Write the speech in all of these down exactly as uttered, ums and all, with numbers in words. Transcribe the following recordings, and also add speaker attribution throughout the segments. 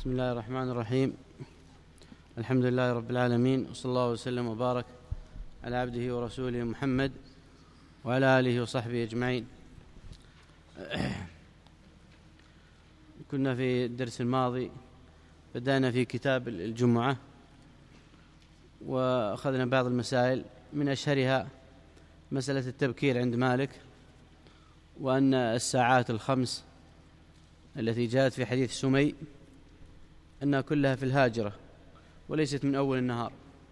Speaker 1: بسم الله الرحمن الرحيم. الحمد لله رب العالمين، وصلى الله وسلم وبارك على عبده ورسوله محمد وعلى آله وصحبه أجمعين. كنا في الدرس الماضي بدأنا في كتاب الجمعة، وأخذنا بعض المسائل، من أشهرها مسألة التبكير عند مالك، وأن الساعات الخمس التي جاءت في حديث سمي أنها كلها في الهاجرة وليست من أول النهار،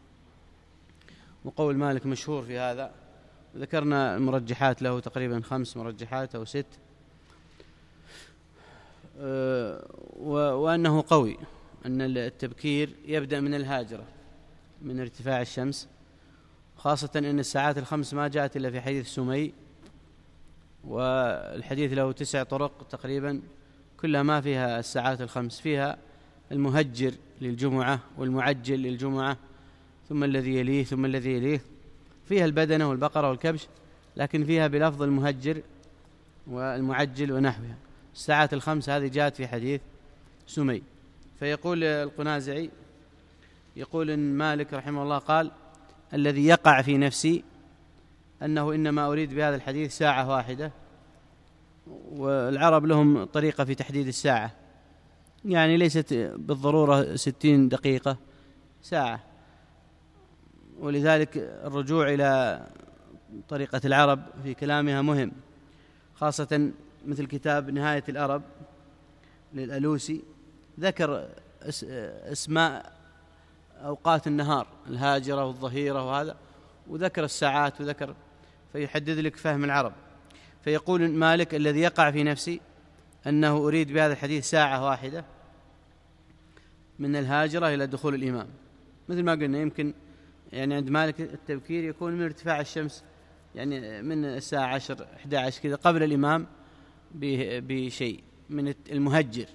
Speaker 1: وقول مالك مشهور في هذا. ذكرنا المرجحات له، تقريبا خمس مرجحات أو ست، وأنه قوي أن التبكير يبدأ من الهاجرة، من ارتفاع الشمس، خاصة أن الساعات الخمس ما جاءت إلا في حديث سمي، والحديث له تسع طرق تقريبا كلها ما فيها الساعات الخمس، فيها المهجر للجمعة والمعجل للجمعة ثم الذي يليه ثم الذي يليه، فيها البدنة والبقرة والكبش، لكن فيها بلفظ المهجر والمعجل ونحوها. الساعات الخمس هذه جاءت في حديث سمي. فيقول القنازعي، يقول إن مالك رحمه الله قال: الذي يقع في نفسي أنه إنما أريد بهذا الحديث ساعة واحدة، والعرب لهم طريقة في تحديد الساعة، يعني ليست بالضرورة ستين دقيقة، ساعة، ولذلك الرجوع إلى طريقة العرب في كلامها مهم، خاصة مثل كتاب نهاية الأرب للألوسي، ذكر اسماء أوقات النهار، الهاجرة والظهيرة وهذا، وذكر الساعات وذكر، فيحدد لك فهم العرب. فيقول مالك: الذي يقع في نفسي أنه أريد بهذا الحديث ساعة واحدة من الهاجرة إلى دخول الإمام. مثل ما قلنا، يمكن يعني عند مالك التبكير يكون من ارتفاع الشمس، يعني من الساعة عشر إحدى عشر كذا، قبل الإمام بشيء من المهجر.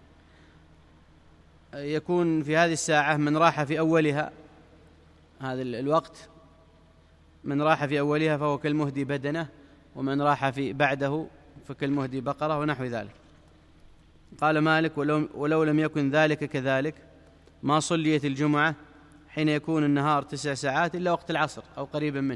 Speaker 1: يكون في هذه الساعة من راح في أولها، هذا الوقت من راح في أولها فهو كالمهدي بدنه، ومن راح في بعده فكالمهدي بقرة ونحو ذلك. قال مالك: ولو, ولو لم يكن ذلك كذلك ما صليت الجمعة حين يكون النهار تسع ساعات إلا وقت العصر أو قريبا منه.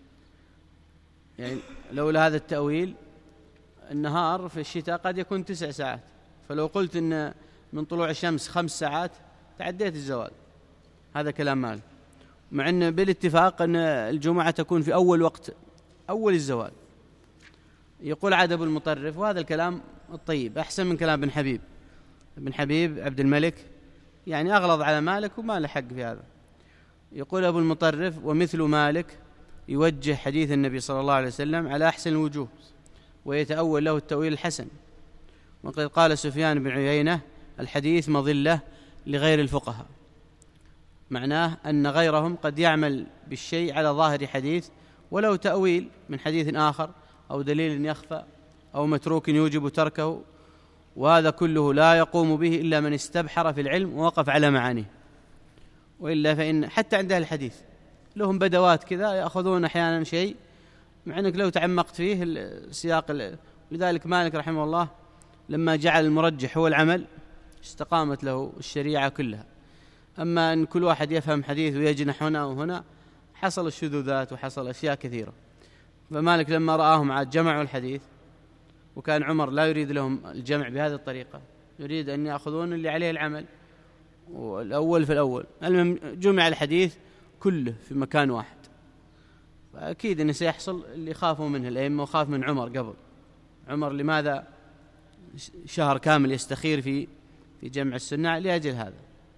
Speaker 1: يعني لولا هذا التأويل، النهار في الشتاء قد يكون تسع ساعات، فلو قلت إن من طلوع الشمس خمس ساعات تعديت الزوال. هذا كلام مالك، مع أن بالاتفاق أن الجمعة تكون في أول وقت، أول الزوال. يقول عاد أبو المطرف، وهذا الكلام الطيب أحسن من كلام ابن حبيب. ابن حبيب عبد الملك يعني أغلظ على مالك وما له حق في هذا. يقول أبو المطرف: ومثل مالك يوجه حديث النبي صلى الله عليه وسلم على أحسن الوجوه، ويتأول له التأويل الحسن. وقد قال سفيان بن عيينة: الحديث مظلة لغير الفقهاء، معناه أن غيرهم قد يعمل بالشيء على ظاهر حديث ولو تأويل من حديث آخر، أو دليل يخفى، أو متروك يوجب تركه، وهذا كله لا يقوم به إلا من استبحر في العلم ووقف على معانيه. وإلا فإن حتى عند أهل الحديث لهم بدوات كذا يأخذون أحيانا شيء، مع أنك لو تعمقت فيه السياق. لذلك مالك رحمه الله لما جعل المرجح هو العمل استقامت له الشريعة كلها. أما أن كل واحد يفهم حديث ويجنح هنا وهنا، حصل الشذوذات وحصل أشياء كثيرة. فمالك لما رآهم عاد جمعوا الحديث، وكان عمر لا يريد لهم الجمع بهذه الطريقة، يريد أن يأخذون اللي عليه العمل، والأول في الأول. المهم جمع الحديث كله في مكان واحد، فأكيد أنه سيحصل اللي خافوا منه الأئمة، وخاف من عمر قبل. عمر لماذا شهر كامل يستخير في في جمع السنة؟ لأجل هذا.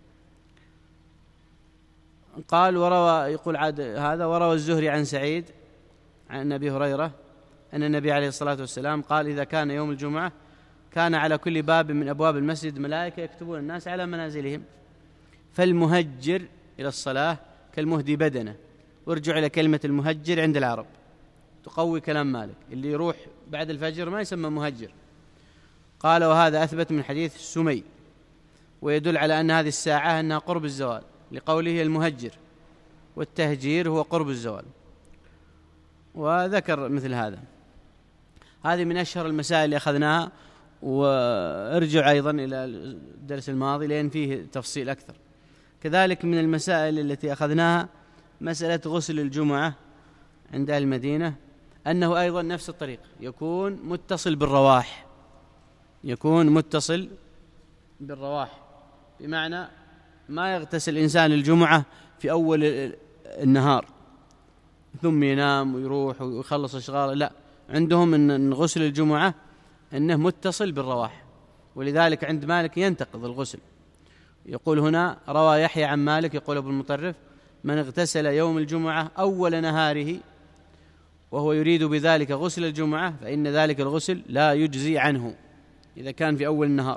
Speaker 1: قال: وروى، يقول عاد هذا، وروى الزهري عن سعيد عن أبي هريرة أن النبي عليه الصلاة والسلام قال: إذا كان يوم الجمعة كان على كل باب من أبواب المسجد ملائكة يكتبون الناس على منازلهم، فالمهجر إلى الصلاة كالمهدي بدنه. وارجع إلى كلمة المهجر عند العرب، تقوي كلام مالك، اللي يروح بعد الفجر ما يسمى مهجر. قال: وهذا أثبت من حديث سمي، ويدل على أن هذه الساعة أنها قرب الزوال، لقوله المهجر، والتهجير هو قرب الزوال. وذكر مثل هذا. هذه من أشهر المسائل اللي أخذناها، وارجع أيضا إلى الدرس الماضي لأن فيه تفصيل أكثر. كذلك من المسائل التي أخذناها مسألة غسل الجمعة عند أهل المدينة، أنه أيضا نفس الطريق، يكون متصل بالرواح، يكون متصل بالرواح، بمعنى ما يغتسل الإنسان الجمعة في أول النهار ثم ينام ويروح ويخلص أشغاله، لا، عندهم أن غسل الجمعة أنه متصل بالرواح، ولذلك عند مالك ينتقض الغسل. يقول هنا روى يحيى عن مالك يقول ابن المطرف: من اغتسل يوم الجمعة أول نهاره وهو يريد بذلك غسل الجمعة فإن ذلك الغسل لا يجزي عنه إذا كان في أول النهار.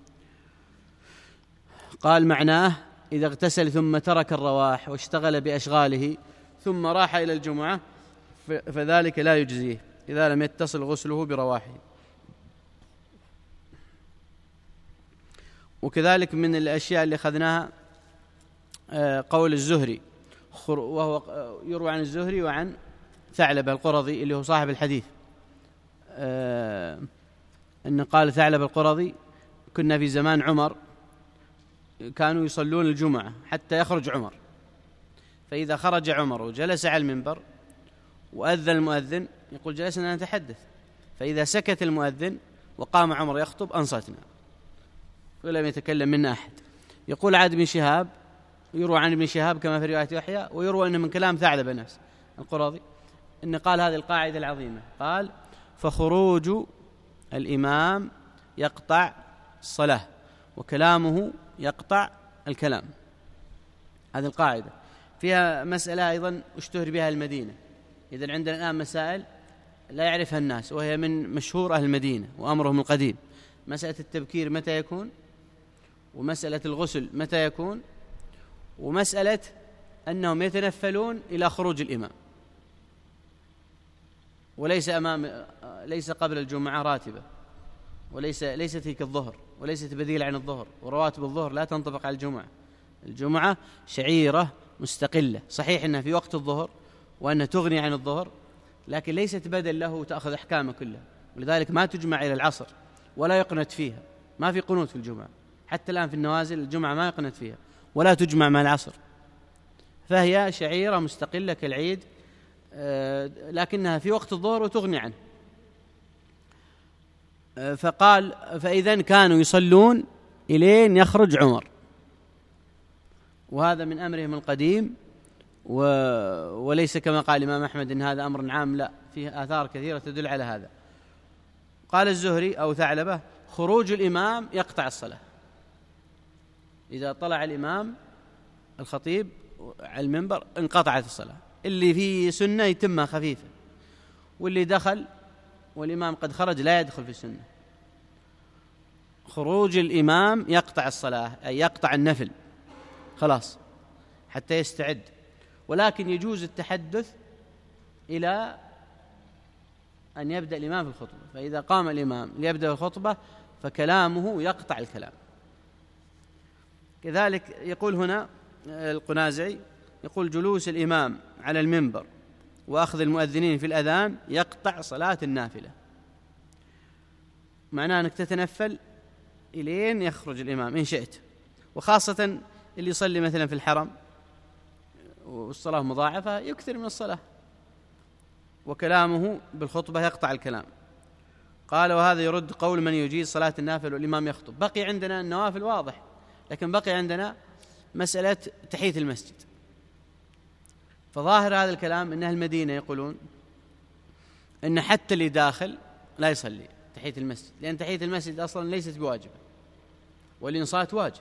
Speaker 1: قال معناه إذا اغتسل ثم ترك الرواح واشتغل بأشغاله ثم راح إلى الجمعة فذلك لا يجزيه إذا لم يتصل غسله برواحه. وكذلك من الأشياء اللي أخذناها قول الزهري، وهو يروى عن الزهري وعن ثعلبة القرظي اللي هو صاحب الحديث، أن قال ثعلبة القرظي: كنا في زمان عمر كانوا يصلون الجمعة حتى يخرج عمر، فإذا خرج عمر وجلس على المنبر وأذن المؤذن يقول جلسنا نتحدث، فإذا سكت المؤذن وقام عمر يخطب أنصتنا ولم يتكلم منا أحد. يقول عاد بن شهاب، يروى عن ابن شهاب كما في رواية يحيى، ويروى أنه من كلام ثعلبة نفسه القرظي، أن قال هذه القاعدة العظيمة، قال: فخروج الإمام يقطع الصلاة وكلامه يقطع الكلام. هذه القاعدة فيها مسألة أيضا اشتهر بها المدينة. إذن عندنا الآن مسائل لا يعرفها الناس وهي من مشهور أهل المدينة وأمرهم القديم: مسألة التبكير متى يكون، ومسألة الغسل متى يكون، ومسألة أنهم يتنفلون إلى خروج الإمام، وليس أمام ليس قبل الجمعة راتبة، وليس ليست هي كالظهر، وليست بديل عن الظهر، ورواتب الظهر لا تنطبق على الجمعة. الجمعة شعيرة مستقلة، صحيح أنها في وقت الظهر وأنها تغني عن الظهر، لكن ليست بدل له تأخذ أحكامه كلها، ولذلك ما تجمع إلى العصر ولا يقنت فيها، ما في قنوت في الجمعة، حتى الآن في النوازل الجمعة ما يقنت فيها ولا تجمع مع العصر، فهي شعيرة مستقلة كالعيد، لكنها في وقت الظهر وتغني عنه. فقال: فإذا كانوا يصلون إلين يخرج عمر، وهذا من أمرهم القديم، و... وليس كما قال الإمام أحمد إن هذا أمر عام، لا، فيه آثار كثيرة تدل على هذا. قال الزهري أو ثعلبة: خروج الإمام يقطع الصلاة، إذا طلع الإمام الخطيب على المنبر انقطعت الصلاة، اللي فيه سنة يتمها خفيفة، واللي دخل والإمام قد خرج لا يدخل في السنة. خروج الإمام يقطع الصلاة، أي يقطع النفل خلاص حتى يستعد، ولكن يجوز التحدث إلى أن يبدأ الإمام في الخطبة، فإذا قام الإمام ليبدأ الخطبة فكلامه يقطع الكلام. كذلك يقول هنا القنازعي، يقول: جلوس الإمام على المنبر وأخذ المؤذنين في الأذان يقطع صلاة النافلة، معناه أنك تتنفل إلين يخرج الإمام إن شئت، وخاصة اللي يصلي مثلا في الحرم والصلاة مضاعفة يكثر من الصلاة، وكلامه بالخطبة يقطع الكلام. قال: وهذا يرد قول من يجيز صلاة النافل والإمام يخطب. بقي عندنا النوافل واضح، لكن بقي عندنا مسألة تحية المسجد. فظاهر هذا الكلام أن أهل المدينة يقولون أن حتى اللي داخل لا يصلي تحية المسجد، لأن تحية المسجد أصلا ليست بواجبة والإنصات واجب،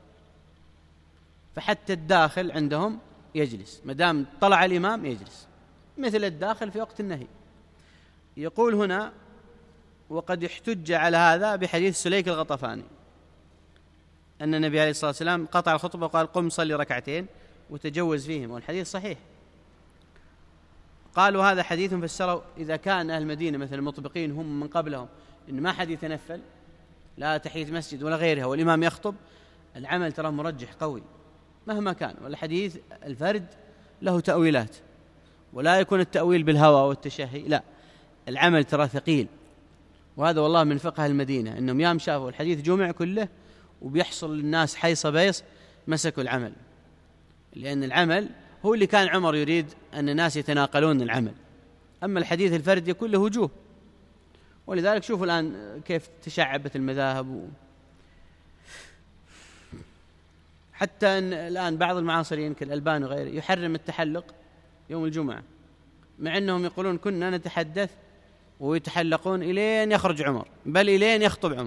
Speaker 1: فحتى الداخل عندهم يجلس مدام طلع الإمام يجلس، مثل الداخل في وقت النهي. يقول هنا: وقد يحتج على هذا بحديث سليك الغطفاني أن النبي عليه الصلاة والسلام قطع الخطبة وقال: قم صلي ركعتين وتجوز فيهم، والحديث صحيح. قالوا هذا حديث فسروا إذا كان أهل المدينة مثل المطبقين هم من قبلهم إن ما حد يتنفل لا تحية مسجد ولا غيرها والإمام يخطب، العمل ترى مرجح قوي مهما كان، والحديث الفرد له تأويلات، ولا يكون التأويل بالهوى والتشهي، لا، العمل ترى ثقيل، وهذا والله من فقه المدينة، أنهم يام شافوا الحديث جمع كله وبيحصل للناس حيص بيص مسكوا العمل، لأن العمل هو اللي كان عمر يريد أن الناس يتناقلون العمل، أما الحديث الفردي كله وجوه. ولذلك شوفوا الآن كيف تشعبت المذاهب و... حتى أن الآن بعض المعاصرين كالألباني وغيره يحرم التحلق يوم الجمعة، مع أنهم يقولون كنا نتحدث ويتحلقون إلين يخرج عمر، بل إلين يخطب عمر.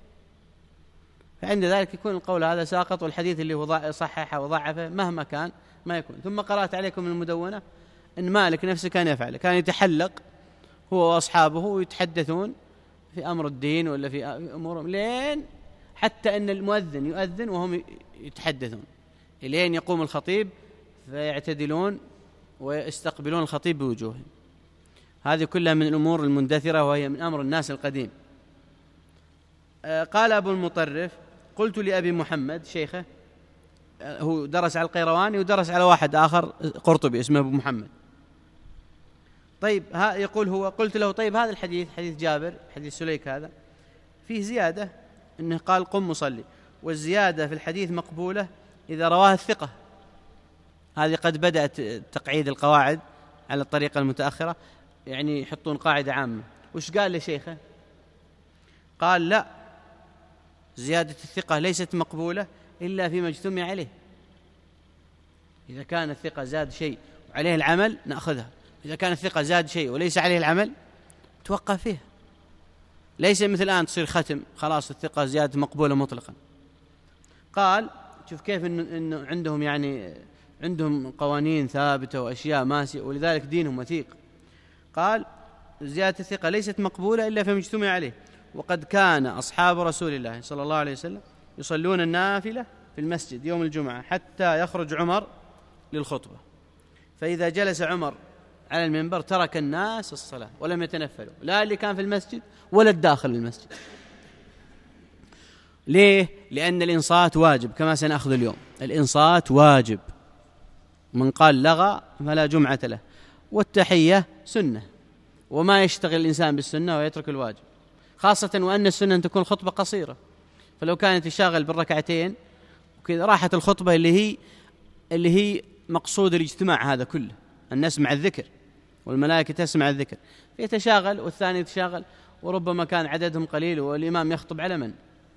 Speaker 1: فعند ذلك يكون القول هذا ساقط، والحديث اللي هو صححه وضعفه مهما كان ما يكون. ثم قرأت عليكم المدونة أن مالك نفسه كان يفعل، كان يتحلق هو وأصحابه ويتحدثون في أمر الدين ولا في أمورهم، لين حتى أن المؤذن يؤذن وهم يتحدثون، لين يقوم الخطيب فيعتدلون ويستقبلون الخطيب بوجوههم. هذه كلها من الأمور المندثرة، وهي من أمر الناس القديم. قال أبو المطرف: قلت لأبي محمد شيخه، هو درس على القيرواني ودرس على واحد آخر قرطبي اسمه أبو محمد. طيب ها يقول هو: قلت له: طيب هذا الحديث حديث جابر حديث سليك هذا فيه زيادة أنه قال قم مصلي، والزيادة في الحديث مقبولة إذا رواه الثقة. هذه قد بدأت تقعيد القواعد على الطريقة المتأخرة، يعني يحطون قاعدة عامة. وش قال لشيخه؟ قال: لا، زيادة الثقة ليست مقبولة إلا فيما اجتمع عليه. إذا كان الثقة زاد شيء وعليه العمل نأخذها، إذا كان الثقة زاد شيء وليس عليه العمل توقف فيه. ليس مثل الآن تصير ختم خلاص الثقة زيادة مقبولة مطلقا. قال: شوف كيف إنه, إنه عندهم يعني عندهم قوانين ثابتة وأشياء ماسية، ولذلك دينهم وثيق. قال: زيادة الثقة ليست مقبولة إلا فيما اجتمع عليه، وقد كان أصحاب رسول الله صلى الله عليه وسلم يصلون النافلة في المسجد يوم الجمعة حتى يخرج عمر للخطبة، فإذا جلس عمر على المنبر ترك الناس الصلاة ولم يتنفلوا، لا اللي كان في المسجد ولا الداخل المسجد. ليه؟ لأن الإنصات واجب كما سنأخذ اليوم. الإنصات واجب، من قال لغى فلا جمعة له، والتحية سنة، وما يشتغل الإنسان بالسنة ويترك الواجب، خاصة وأن السنة أن تكون خطبة قصيرة. فلو كانت يشاغل بالركعتين وكذا راحت الخطبة اللي هي اللي هي مقصود الاجتماع هذا كله، أن نسمع الذكر والملائكة تسمع الذكر، فيتشاغل والثاني يتشاغل، وربما كان عددهم قليل والإمام يخطب على من.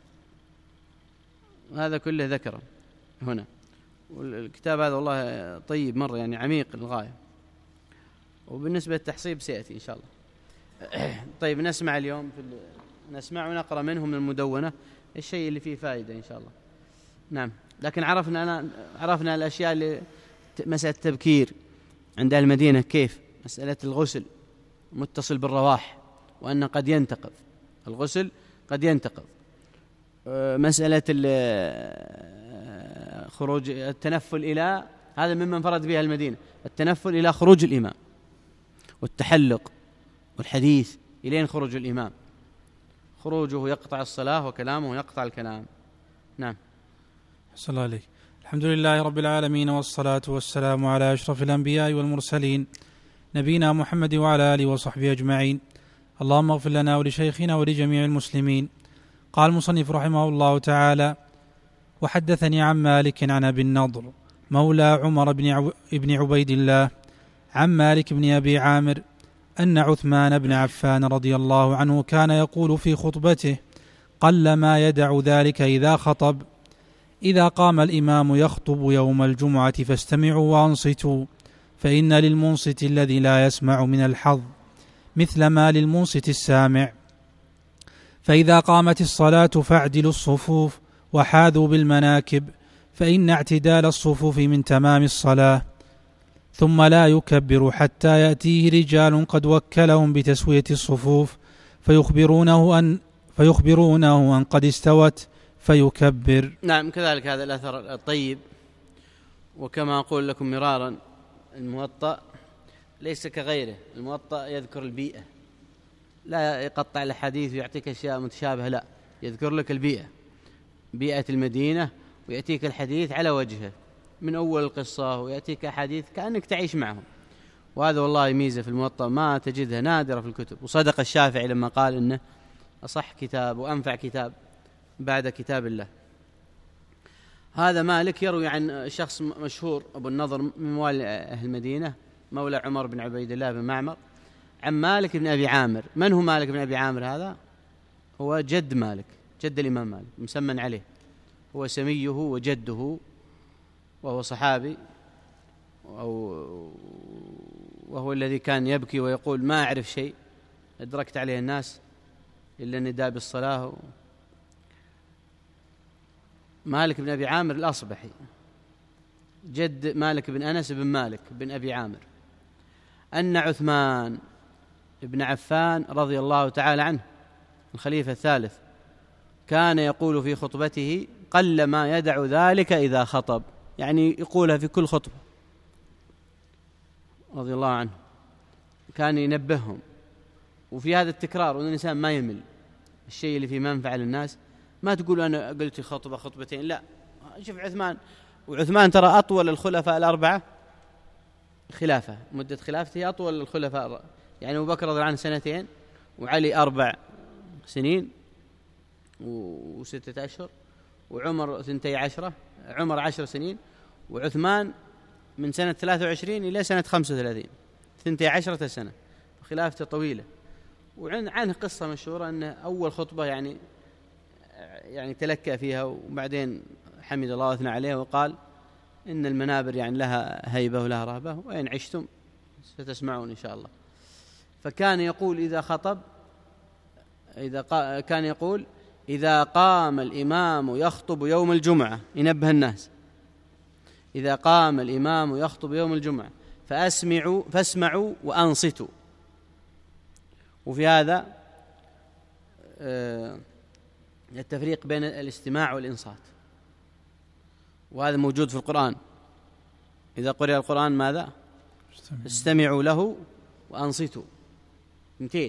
Speaker 1: هذا كله ذكره هنا. والكتاب هذا والله طيب مرة، يعني عميق للغاية. وبالنسبة للتحصيب سيأتي إن شاء الله. طيب نسمع اليوم في نسمع ونقرأ منه من المدونة الشيء اللي فيه فائدة إن شاء الله. نعم. لكن عرفنا أنا عرفنا الأشياء اللي مسألة التبكير عند المدينة، كيف مسألة الغسل متصل بالرواح، وأن قد ينتقض الغسل قد ينتقض. مسألة خروج التنفل إلى هذا ممن فرد بها المدينة، التنفل إلى خروج الإمام، والتحلق والحديث إلين خروج الإمام، خروجه يقطع الصلاة وكلامه يقطع الكلام. نعم.
Speaker 2: صلى الله عليه. الحمد لله رب العالمين، والصلاة والسلام على أشرف الأنبياء والمرسلين نبينا محمد وعلى آله وصحبه أجمعين. اللهم اغفر لنا ولشيخنا ولجميع المسلمين. قال المصنف رحمه الله تعالى: وحدثني عن مالك عن أبي النضر مولى عمر بن عبيد الله عن مالك بن أبي عامر أن عثمان بن عفان رضي الله عنه كان يقول في خطبته قل ما يدع ذلك إذا خطب: إذا قام الإمام يخطب يوم الجمعة فاستمعوا وأنصتوا، فإن للمنصت الذي لا يسمع من الحظ مثل ما للمنصت السامع. فإذا قامت الصلاة فاعدلوا الصفوف وحاذوا بالمناكب، فإن اعتدال الصفوف من تمام الصلاة. ثم لا يكبر حتى يأتيه رجال قد وكلهم بتسوية الصفوف فيخبرونه أن, فيخبرونه أن قد استوت فيكبر.
Speaker 1: نعم. كذلك هذا الأثر الطيب. وكما أقول لكم مرارا، الموطأ ليس كغيره. الموطأ يذكر البيئة، لا يقطع الحديث ويعطيك أشياء متشابهة، لا، يذكر لك البيئة، بيئة المدينة، ويأتيك الحديث على وجهه من أول القصة، ويأتيك حديث كأنك تعيش معهم. وهذا والله ميزة في الموطأ ما تجدها، نادرة في الكتب. وصدق الشافعي لما قال إنه أصح كتاب وأنفع كتاب بعد كتاب الله. هذا مالك يروي عن شخص مشهور أبو النضر من موالي أهل المدينة مولى عمر بن عبيد الله بن معمر عن مالك بن أبي عامر. من هو مالك بن أبي عامر هذا؟ هو جد مالك، جد الإمام مالك مسمى عليه، هو سميه وجده، وهو صحابي، وهو الذي كان يبكي ويقول ما أعرف شيء أدركت عليه الناس إلا النداء بالصلاة. مالك بن أبي عامر الأصبحي جد مالك بن أنس بن مالك بن أبي عامر، أن عثمان بن عفان رضي الله تعالى عنه الخليفة الثالث كان يقول في خطبته قل ما يدع ذلك إذا خطب، يعني يقولها في كل خطبة رضي الله عنه، كان ينبههم. وفي هذا التكرار وأن الإنسان ما يمل الشيء اللي فيه منفعة للناس، ما تقول أنا قلت خطبة خطبتين، لا. شوف عثمان، وعثمان ترى أطول الخلفاء الأربعة خلافة، مدة خلافته أطول الخلفاء، يعني أبو بكر رضي الله عنه سنتين، وعلي أربع سنين وستة أشهر، وعمر ثنتي عشرة، عمر عشر سنين، وعثمان من سنة ثلاثة وعشرين إلى سنة خمسة وثلاثين، ثنتي عشرة سنة، خلافته طويلة. وعنه قصة مشهورة أن أول خطبة يعني يعني تلكأ فيها، وبعدين حمد الله واثنى عليه وقال إن المنابر يعني لها هيبة ولها رهبة، وإن عشتم ستسمعون إن شاء الله. فكان يقول إذا خطب، إذا قا كان يقول إذا قام الإمام يخطب يوم الجمعة، ينبه الناس، إذا قام الإمام يخطب يوم الجمعة فأسمعوا فاسمعوا وأنصتوا. وفي هذا التفريق بين الاستماع والإنصات، وهذا موجود في القرآن. إذا قرئ القرآن ماذا؟ استمعوا له وأنصتوا، اثنتين.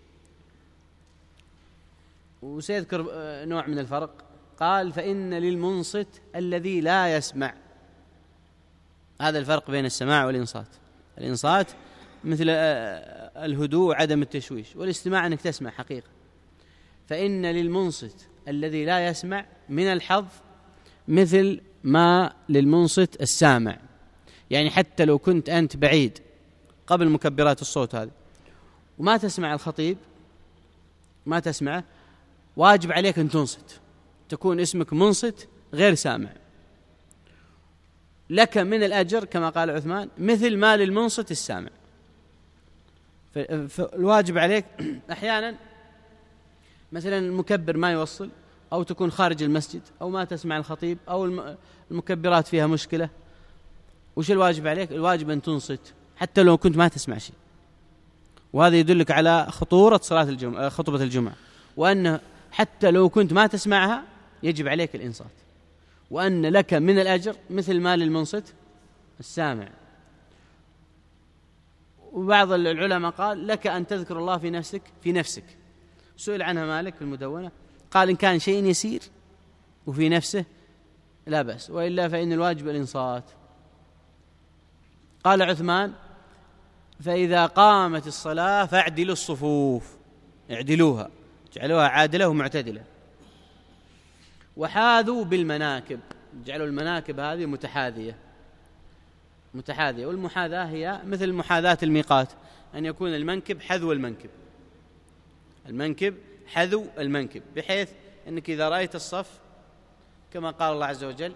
Speaker 1: وسيذكر نوع من الفرق، قال فإن للمنصت الذي لا يسمع. هذا الفرق بين السماع والإنصات. الإنصات مثل الهدوء وعدم التشويش، والاستماع أنك تسمع حقيقة. فإن للمنصت الذي لا يسمع من الحظ مثل ما للمنصت السامع، يعني حتى لو كنت أنت بعيد قبل مكبرات الصوت هذه وما تسمع الخطيب، ما تسمعه، واجب عليك أن تنصت، تكون اسمك منصت غير سامع، لك من الأجر كما قال عثمان مثل ما للمنصت السامع. فالواجب عليك أحيانا مثلا المكبر ما يوصل، أو تكون خارج المسجد، أو ما تسمع الخطيب، أو المكبرات فيها مشكلة، وش الواجب عليك؟ الواجب أن تنصت حتى لو كنت ما تسمع شيء. وهذا يدلك على خطورة صلاة الجمعة، خطبة الجمعة، وأن حتى لو كنت ما تسمعها يجب عليك الإنصات، وأن لك من الأجر مثل ما للمنصت السامع. وبعض العلماء قال لك أن تذكر الله في نفسك في نفسك سئل عنها مالك في المدونة، قال إن كان شيء يسير وفي نفسه لا بأس، وإلا فإن الواجب الإنصات. قال عثمان فإذا قامت الصلاة فاعدلوا الصفوف، اعدلوها، جعلوها عادلة ومعتدلة. وحاذوا بالمناكب، جعلوا المناكب هذه متحاذية متحاذية والمحاذاة هي مثل محاذاة الميقات، أن يكون المنكب حذو المنكب، المنكب حذو المنكب، بحيث أنك إذا رأيت الصف كما قال الله عز وجل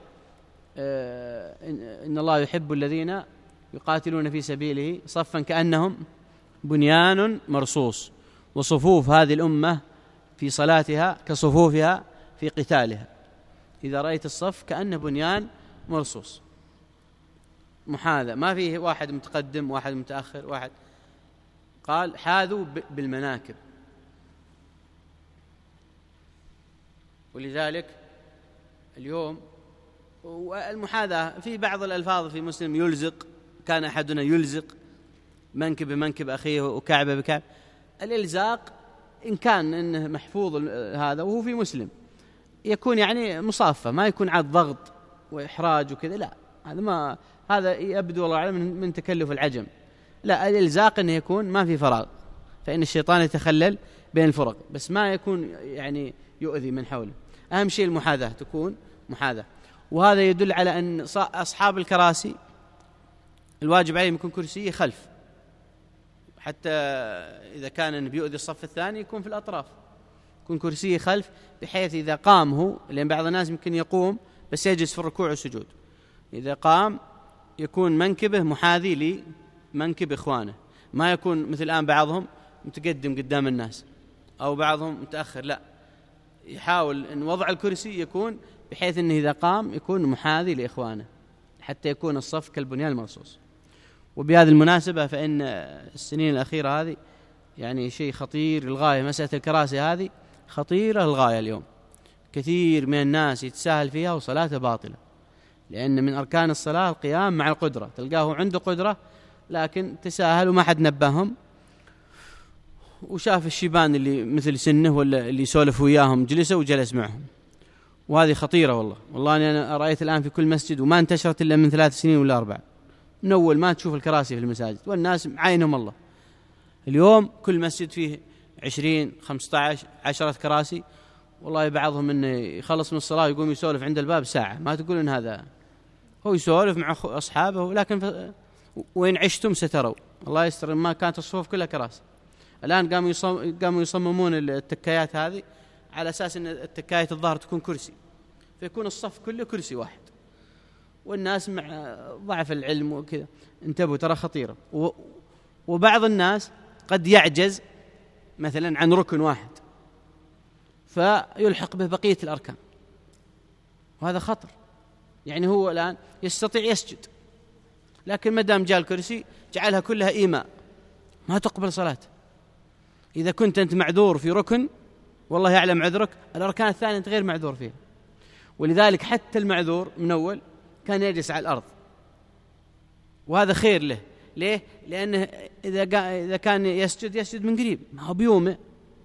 Speaker 1: إن الله يحب الذين يقاتلون في سبيله صفا كأنهم بنيان مرصوص. وصفوف هذه الأمة في صلاتها كصفوفها في قتالها، إذا رأيت الصف كأنه بنيان مرصوص، محاذا، ما فيه واحد متقدم واحد متأخر واحد. قال حاذوا بالمناكب. ولذلك اليوم المحاذاة في بعض الألفاظ في مسلم يلزق، كان أحدنا يلزق منكب بمنكب أخيه وكعبة بكعب. الإلزاق إن كان إنه محفوظ هذا وهو في مسلم يكون يعني مصافة، ما يكون عاد ضغط وإحراج وكذا، لا، هذا ما هذا يبدو الله أعلم من تكلف العجم. لا، الإلزاق إنه يكون ما في فراغ، فإن الشيطان يتخلل بين الفرق، بس ما يكون يعني يؤذي من حوله. أهم شيء المحاذاة، تكون محاذاة. وهذا يدل على أن أصحاب الكراسي الواجب عليهم يكون كرسي خلف، حتى إذا كان بيؤذي الصف الثاني يكون في الأطراف، يكون كرسي خلف، بحيث إذا قام هو، لأن بعض الناس يمكن يقوم بس يجلس في الركوع والسجود، إذا قام يكون منكبه محاذي لمنكب إخوانه، ما يكون مثل الآن بعضهم متقدم قدام الناس أو بعضهم متأخر، لا، يحاول أن وضع الكرسي يكون بحيث أنه إذا قام يكون محاذي لإخوانه حتى يكون الصف كالبنيان المرصوص. وبهذه المناسبة فإن السنين الأخيرة هذه يعني شيء خطير للغاية، مسألة الكراسي هذه خطيرة للغاية اليوم، كثير من الناس يتساهل فيها وصلاته باطلة، لأن من أركان الصلاة القيام مع القدرة، تلقاه عنده قدرة لكن تساهل وما حد نبههم، وشاف الشيبان اللي مثل سنه ولا اللي يسولف وياهم جلسوا وجلس معهم، وهذه خطيرة والله. والله أنا رأيت الآن في كل مسجد، وما انتشرت إلا من ثلاث سنين ولا أربع، من أول ما تشوف الكراسي في المساجد والناس عينهم الله. اليوم كل مسجد فيه عشرين خمسة عشر عشرة كراسي، والله بعضهم إنه يخلص من الصلاة يقوم يسولف عند الباب ساعة، ما تقول إن هذا هو يسولف مع أصحابه، لكن ف... وإن عشتم ستروا، الله يستر، ما كانت الصفوف كلها كراسي. الآن قاموا يصم... قاموا يصممون التكايات هذه على أساس أن التكاية الظهر تكون كرسي، فيكون الصف كله كرسي واحد، والناس مع ضعف العلم وكذا انتبهوا، ترى خطيرة. و... وبعض الناس قد يعجز مثلا عن ركن واحد فيلحق به بقية الأركان، وهذا خطر. يعني هو الآن يستطيع يسجد، لكن ما دام جاء الكرسي جعلها كلها إيماء، ما تقبل صلاته. إذا كنت أنت معذور في ركن والله يعلم عذرك، الأركان الثانية أنت غير معذور فيها. ولذلك حتى المعذور من أول كان يجلس على الأرض، وهذا خير له. ليه؟ لأنه إذا إذا كان يسجد يسجد من قريب، ما هو بيومه،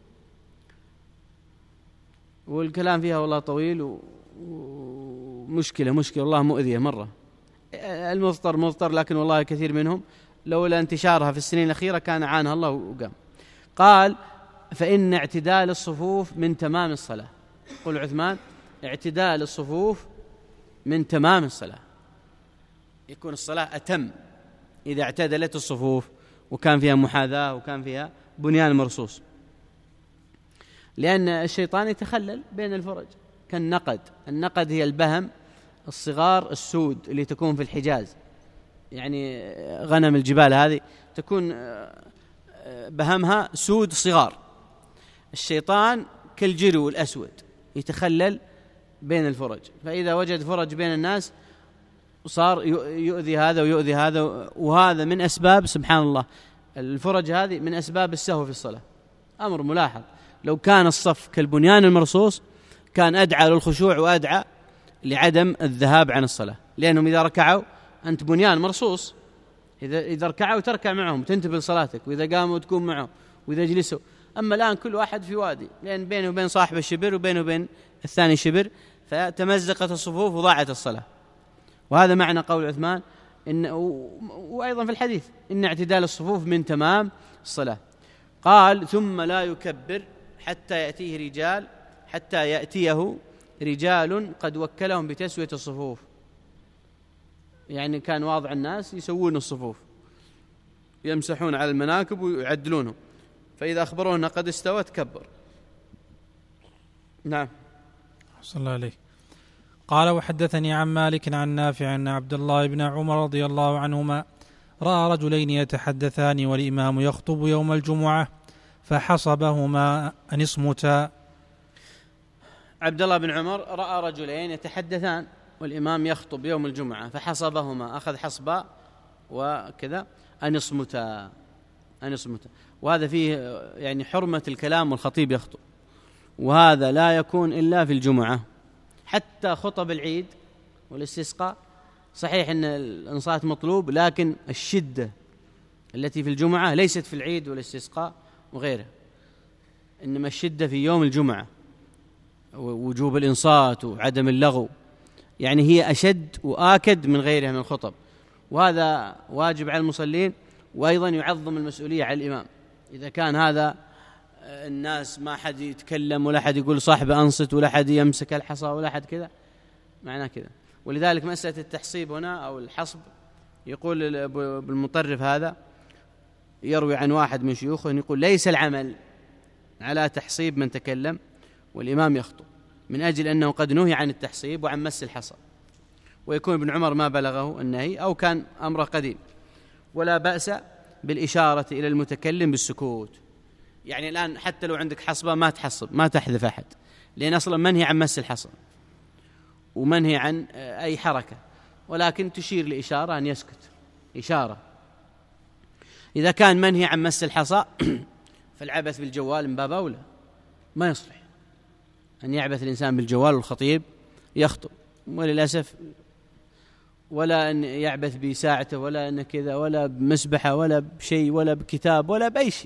Speaker 1: والكلام فيها والله طويل ومشكلة مشكلة والله مؤذية مرة. المضطر مضطر، لكن والله كثير منهم لولا انتشارها في السنين الأخيرة كان عانها الله وقام. قال: فإن اعتدال الصفوف من تمام الصلاة. قل عثمان: اعتدال الصفوف من تمام الصلاة، يكون الصلاة أتم إذا اعتدلت الصفوف وكان فيها محاذاة وكان فيها بنيان مرصوص، لأن الشيطان يتخلل بين الفرج كالنقد. النقد هي البهم الصغار السود اللي تكون في الحجاز، يعني غنم الجبال هذه تكون بهمها سود صغار. الشيطان كالجرو الأسود يتخلل بين الفرج، فإذا وجد فرج بين الناس صار يؤذي هذا ويؤذي هذا، وهذا من أسباب، سبحان الله، الفرج هذه من أسباب السهو في الصلاة. أمر ملاحظ، لو كان الصف كالبنيان المرصوص كان أدعى للخشوع وأدعى لعدم الذهاب عن الصلاة، لأنهم إذا ركعوا أنت بنيان مرصوص، إذا إذا ركعوا تركع معهم تنتبه لصلاتك، وإذا قاموا تكون معهم، وإذا جلسوا. أما الآن كل واحد في وادي، لأن بينه وبين صاحب الشبر وبينه وبين الثاني شبر، فتمزقت الصفوف وضاعت الصلاة. وهذا معنى قول عثمان إن، وأيضا في الحديث، إن اعتدال الصفوف من تمام الصلاة. قال: ثم لا يكبر حتى يأتيه رجال حتى يأتيه رجال قد وكلهم بتسوية الصفوف. يعني كان واضع الناس يسوون الصفوف، يمسحون على المناكب ويعدلونه، فإذا أخبروه أنها قد استوت كبر. نعم.
Speaker 2: صلى الله عليه. قال: وحدثني عن مالك عن نافع أن عبد الله بن عمر رضي الله عنهما رأى رجلين يتحدثان والإمام يخطب يوم الجمعة فحصبهما أن اصمتا.
Speaker 1: عبد الله بن عمر رأى رجلين يتحدثان والإمام يخطب يوم الجمعة فحصبهما، أخذ حصبا وكذا، أن اصمتا أن اصمتا. وهذا فيه يعني حرمة الكلام والخطيب يخطب، وهذا لا يكون إلا في الجمعة. حتى خطب العيد والاستسقاء صحيح أن الإنصات مطلوب، لكن الشدة التي في الجمعة ليست في العيد والاستسقاء وغيره، إنما الشدة في يوم الجمعة، ووجوب الإنصات وعدم اللغو، يعني هي أشد وآكد من غيرها من الخطب. وهذا واجب على المصلين، وأيضا يعظم المسؤولية على الإمام. إذا كان هذا الناس ما حد يتكلم ولا حد يقول صاحبه أنصت ولا حد يمسك الحصى ولا حد كذا، معناه كذا. ولذلك مسألة التحصيب هنا أو الحصب، يقول بالمطرف هذا يروي عن واحد من شيوخه يقول ليس العمل على تحصيب من تكلم والإمام يخطب، من أجل أنه قد نهي عن التحصيب وعن مس الحصى، ويكون ابن عمر ما بلغه النهي أو كان أمره قديم. ولا بأس بالإشارة إلى المتكلم بالسكوت، يعني الآن حتى لو عندك حصبة ما تحصب، ما تحذف أحد، لأن أصلا منهي عن مس الحصى ومنهي عن أي حركة، ولكن تشير لإشارة أن يسكت، إشارة. إذا كان منهي عن مس الحصى فالعبث بالجوال من باب أولى، ما يصلح أن يعبث الإنسان بالجوال والخطيب يخطب، وللأسف ولا أن يعبث بساعته ولا أن كذا ولا بمسبحة ولا بشيء ولا بكتاب ولا بأي شيء.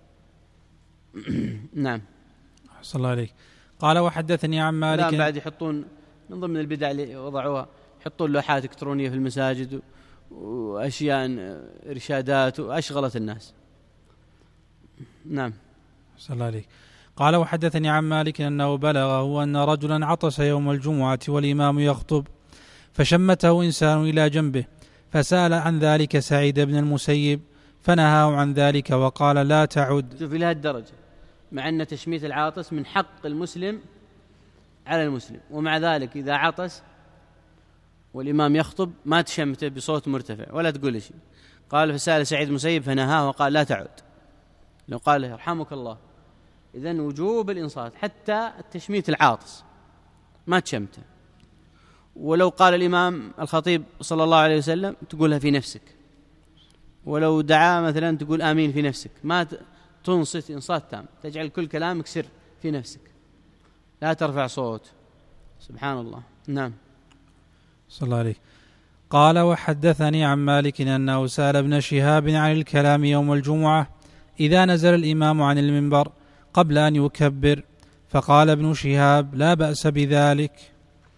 Speaker 1: نعم.
Speaker 2: صلى الله عليه. قال وحدثني عن مالك.
Speaker 1: الآن بعد يحطون من ضمن البدع اللي وضعوها، يحطون لوحات إلكترونية في المساجد وأشياء إرشادات وأشغلت الناس. نعم.
Speaker 2: صلى الله عليه. قال وحدثني عن مالك أنه بلغه أن رجلا عطس يوم الجمعة والإمام يخطب، فشمته إنسان إلى جنبه، فسأل عن ذلك سعيد بن المسيب فنهاه عن ذلك وقال لا تعد.
Speaker 1: شوف إلى هالدرجة، مع أن تشميت العاطس من حق المسلم على المسلم، ومع ذلك إذا عطس والإمام يخطب ما تشمته بصوت مرتفع ولا تقول شيء. قال فسأل سعيد بن المسيب فنهاه وقال لا تعد، لو قال يرحمك الله. إذن وجوب الإنصات حتى التشميت العاطس ما تشمته، ولو قال الإمام الخطيب صلى الله عليه وسلم تقولها في نفسك، ولو دعا مثلا تقول آمين في نفسك، ما تنصت إنصات تام، تجعل كل كلامك سر في نفسك، لا ترفع صوت. سبحان الله. نعم.
Speaker 2: صلى الله عليه. قال وحدثني عن مالك أنه سأل ابن شهاب عن الكلام يوم الجمعة إذا نزل الإمام عن المنبر قبل أن يكبر، فقال ابن شهاب لا بأس بذلك.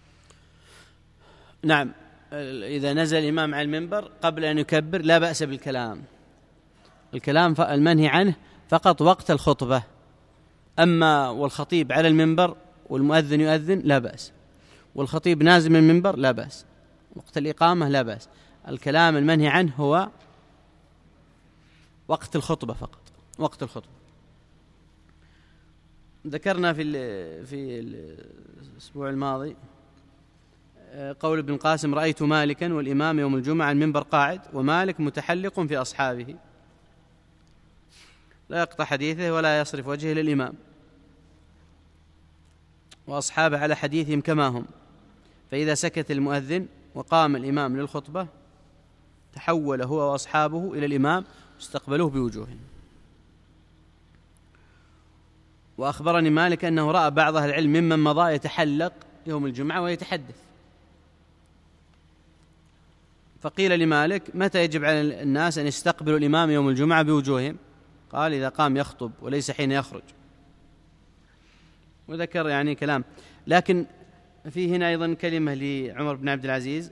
Speaker 1: نعم، إذا نزل الإمام عن المنبر قبل أن يكبر لا بأس بالكلام. الكلام المنهي عنه فقط وقت الخطبة، أما والخطيب على المنبر والمؤذن يؤذن لا بأس، والخطيب نازل من المنبر لا بأس، وقت الإقامة لا بأس. الكلام المنهي عنه هو وقت الخطبة فقط، وقت الخطبة. ذكرنا في في الأسبوع الماضي قول ابن القاسم رأيت مالكا والإمام يوم الجمعة المنبر قاعد ومالك متحلق في أصحابه، لا يقطع حديثه ولا يصرف وجهه للإمام، وأصحابه على حديثهم كما هم، فإذا سكت المؤذن وقام الإمام للخطبة تحول هو وأصحابه إلى الإمام واستقبلوه بوجوههم. وأخبرني مالك أنه رأى بعض أهل العلم ممن مضى يتحلق يوم الجمعة ويتحدث، فقيل لمالك متى يجب على الناس أن يستقبلوا الإمام يوم الجمعة بوجوههم؟ قال إذا قام يخطب وليس حين يخرج. وذكر يعني كلام، لكن في هنا أيضا كلمة لعمر بن عبد العزيز.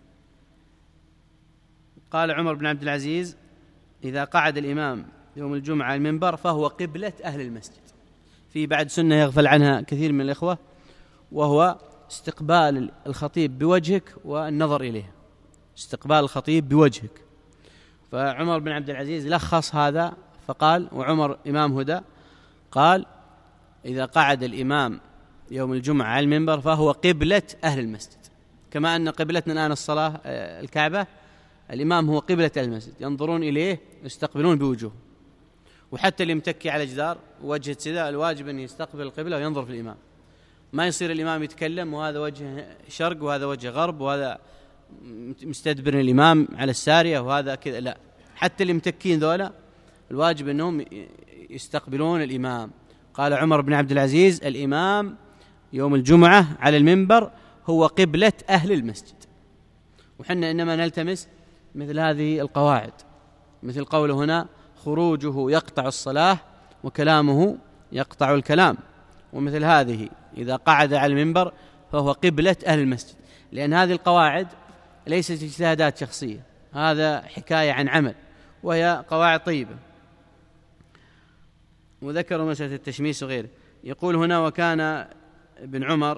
Speaker 1: قال عمر بن عبد العزيز إذا قعد الإمام يوم الجمعة على المنبر فهو قبلة أهل المسجد. في بعد سنة يغفل عنها كثير من الإخوة، وهو استقبال الخطيب بوجهك والنظر إليه، استقبال الخطيب بوجهك. فعمر بن عبد العزيز لخص هذا فقال، وعمر إمام هدى، قال إذا قعد الإمام يوم الجمعة على المنبر فهو قبلة أهل المسجد، كما أن قبلتنا الآن الصلاة الكعبة، الإمام هو قبلة أهل المسجد، ينظرون إليه يستقبلون بوجوه. وحتى اللي متكي على جدار وجه سداء الواجب أن يستقبل القبلة وينظر في الإمام، ما يصير الإمام يتكلم وهذا وجه شرق وهذا وجه غرب وهذا مستدبر الإمام على السارية وهذا كذا، لا، حتى اللي متكين ذولا الواجب أنهم يستقبلون الإمام. قال عمر بن عبد العزيز الإمام يوم الجمعة على المنبر هو قبلة أهل المسجد. وحنا إنما نلتمس مثل هذه القواعد، مثل قوله هنا خروجه يقطع الصلاة وكلامه يقطع الكلام، ومثل هذه إذا قعد على المنبر فهو قبلة أهل المسجد، لأن هذه القواعد ليست اجتهادات شخصية، هذا حكاية عن عمل، وهي قواعد طيبة. وذكروا مسألة التشميس وغيره. يقول هنا: وكان ابن عمر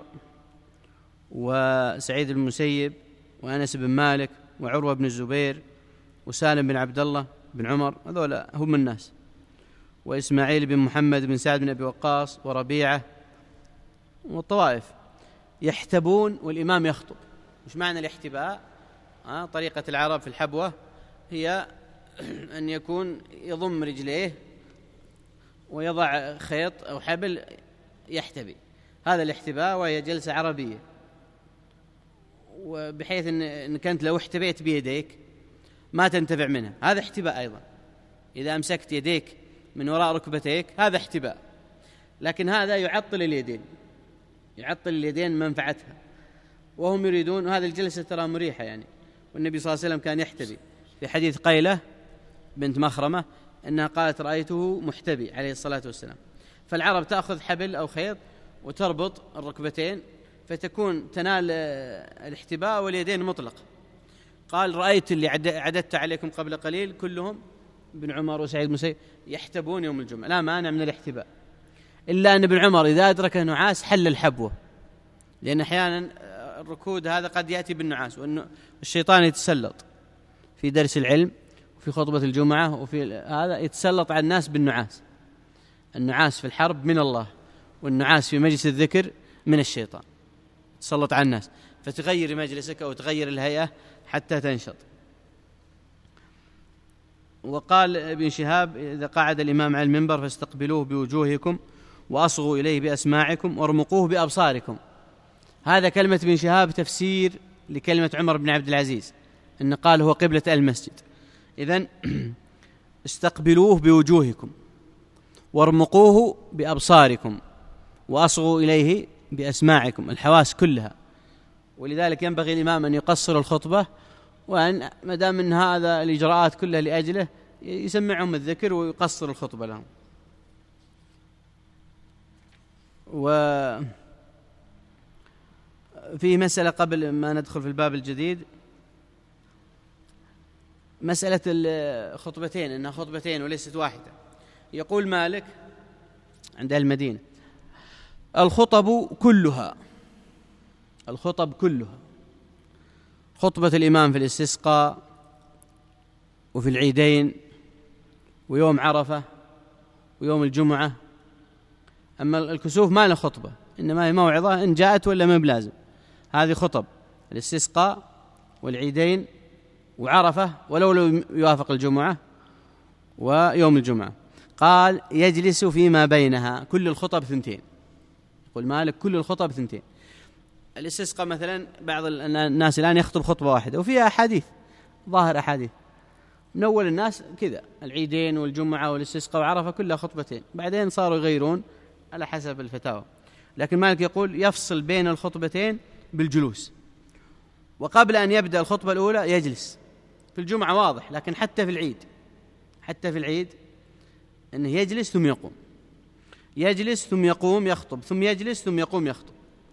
Speaker 1: وسعيد بن المسيب وأنس بن مالك وعروة بن الزبير وسالم بن عبد الله بن عمر، هذول هم الناس، وإسماعيل بن محمد بن سعد بن أبي وقاص وربيعة والطوائف يحتبون والإمام يخطب. مش معنى الاحتباء؟ آه طريقة العرب في الحبوة هي أن يكون يضم رجليه ويضع خيط أو حبل يحتبي، هذا الاحتباء، وهي جلسة عربية، وبحيث أنك أنت لو احتبيت بيديك ما تنتفع منها، هذا احتباء أيضا. إذا أمسكت يديك من وراء ركبتيك هذا احتباء، لكن هذا يعطل اليدين، يعطل اليدين منفعتها، وهم يريدون. وهذه الجلسة ترى مريحة يعني، والنبي صلى الله عليه وسلم كان يحتبي. في حديث قيلة بنت مخرمة أنها قالت: رأيته محتبي عليه الصلاة والسلام. فالعرب تأخذ حبل أو خيط وتربط الركبتين فتكون تنال الاحتباء واليدين مطلق. قال: رأيت اللي عددت عليكم قبل قليل كلهم ابن عمر وسعيد مسيب يحتبون يوم الجمعة، لا مانع من الاحتباء، إلا أن ابن عمر إذا أدرك نعاس حل الحبوة، لأن أحيانا الركود هذا قد يأتي بالنعاس، وأنه الشيطان يتسلط في درس العلم وفي خطبة الجمعة وفي هذا يتسلط على الناس بالنعاس. النعاس في الحرب من الله، والنعاس في مجلس الذكر من الشيطان، تسلط على الناس، فتغير مجلسك أو تغير الهيئة حتى تنشط. وقال ابن شهاب: إذا قعد الإمام على المنبر فاستقبلوه بوجوهكم وأصغوا إليه بأسماعكم وارمقوه بأبصاركم. هذا كلمة ابن شهاب تفسير لكلمة عمر بن عبد العزيز أن قال هو قبلة المسجد. إذن استقبلوه بوجوهكم وارمقوه بأبصاركم وأصغوا إليه بأسماعكم، الحواس كلها. ولذلك ينبغي الإمام أن يقصر الخطبة، وأن مدام من هذا الإجراءات كلها لأجله يسمعهم الذكر ويقصر الخطبة لهم. وفي مسألة قبل ما ندخل في الباب الجديد، مسألة الخطبتين، إنها خطبتين وليست واحدة. يقول مالك عند المدينة: الخطب كلها، الخطب كلها، خطبة الإمام في الاستسقاء وفي العيدين ويوم عرفة ويوم الجمعة. أما الكسوف ما له خطبة، إنما هي موعظة إن جاءت ولا ما بلازم. هذه خطب الاستسقاء والعيدين وعرفة ولو لو يوافق الجمعة ويوم الجمعة. قال: يجلس فيما بينها، كل الخطب ثنتين. يقول مالك: كل الخطب ثنتين. الاستسقاء مثلا بعض الناس الآن يخطب خطبة واحدة وفيها أحاديث، ظاهر أحاديث من أول الناس كذا، العيدين والجمعة والاستسقاء وعرفة كلها خطبتين، بعدين صاروا يغيرون على حسب الفتاوى. لكن مالك يقول يفصل بين الخطبتين بالجلوس، وقبل أن يبدأ الخطبة الأولى يجلس. في الجمعة واضح، لكن حتى في العيد، حتى في العيد أنه يجلس ثم يقوم، يجلس ثم يقوم يخطب، ثم يجلس ثم يقوم يخطب.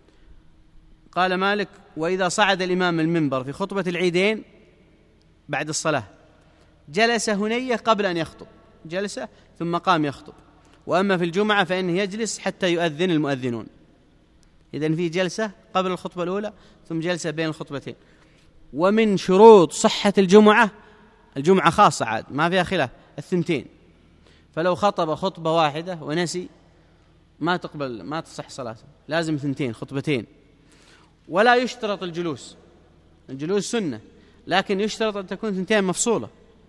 Speaker 1: قال مالك: وإذا صعد الإمام المنبر في خطبة العيدين بعد الصلاة جلس هنية قبل أن يخطب، جلسة ثم قام يخطب. وأما في الجمعة فإنه يجلس حتى يؤذن المؤذنون. إذن في جلسة قبل الخطبة الأولى ثم جلسة بين الخطبتين. ومن شروط صحة الجمعة، الجمعة خاصة عاد ما فيها خلاف، الثنتين. فلو خطب خطبة واحدة ونسي ما تقبل، ما تصح صلاته، لازم ثنتين، خطبتين. ولا يشترط الجلوس، الجلوس سنة، لكن يشترط أن تكون ثنتين مفصولة.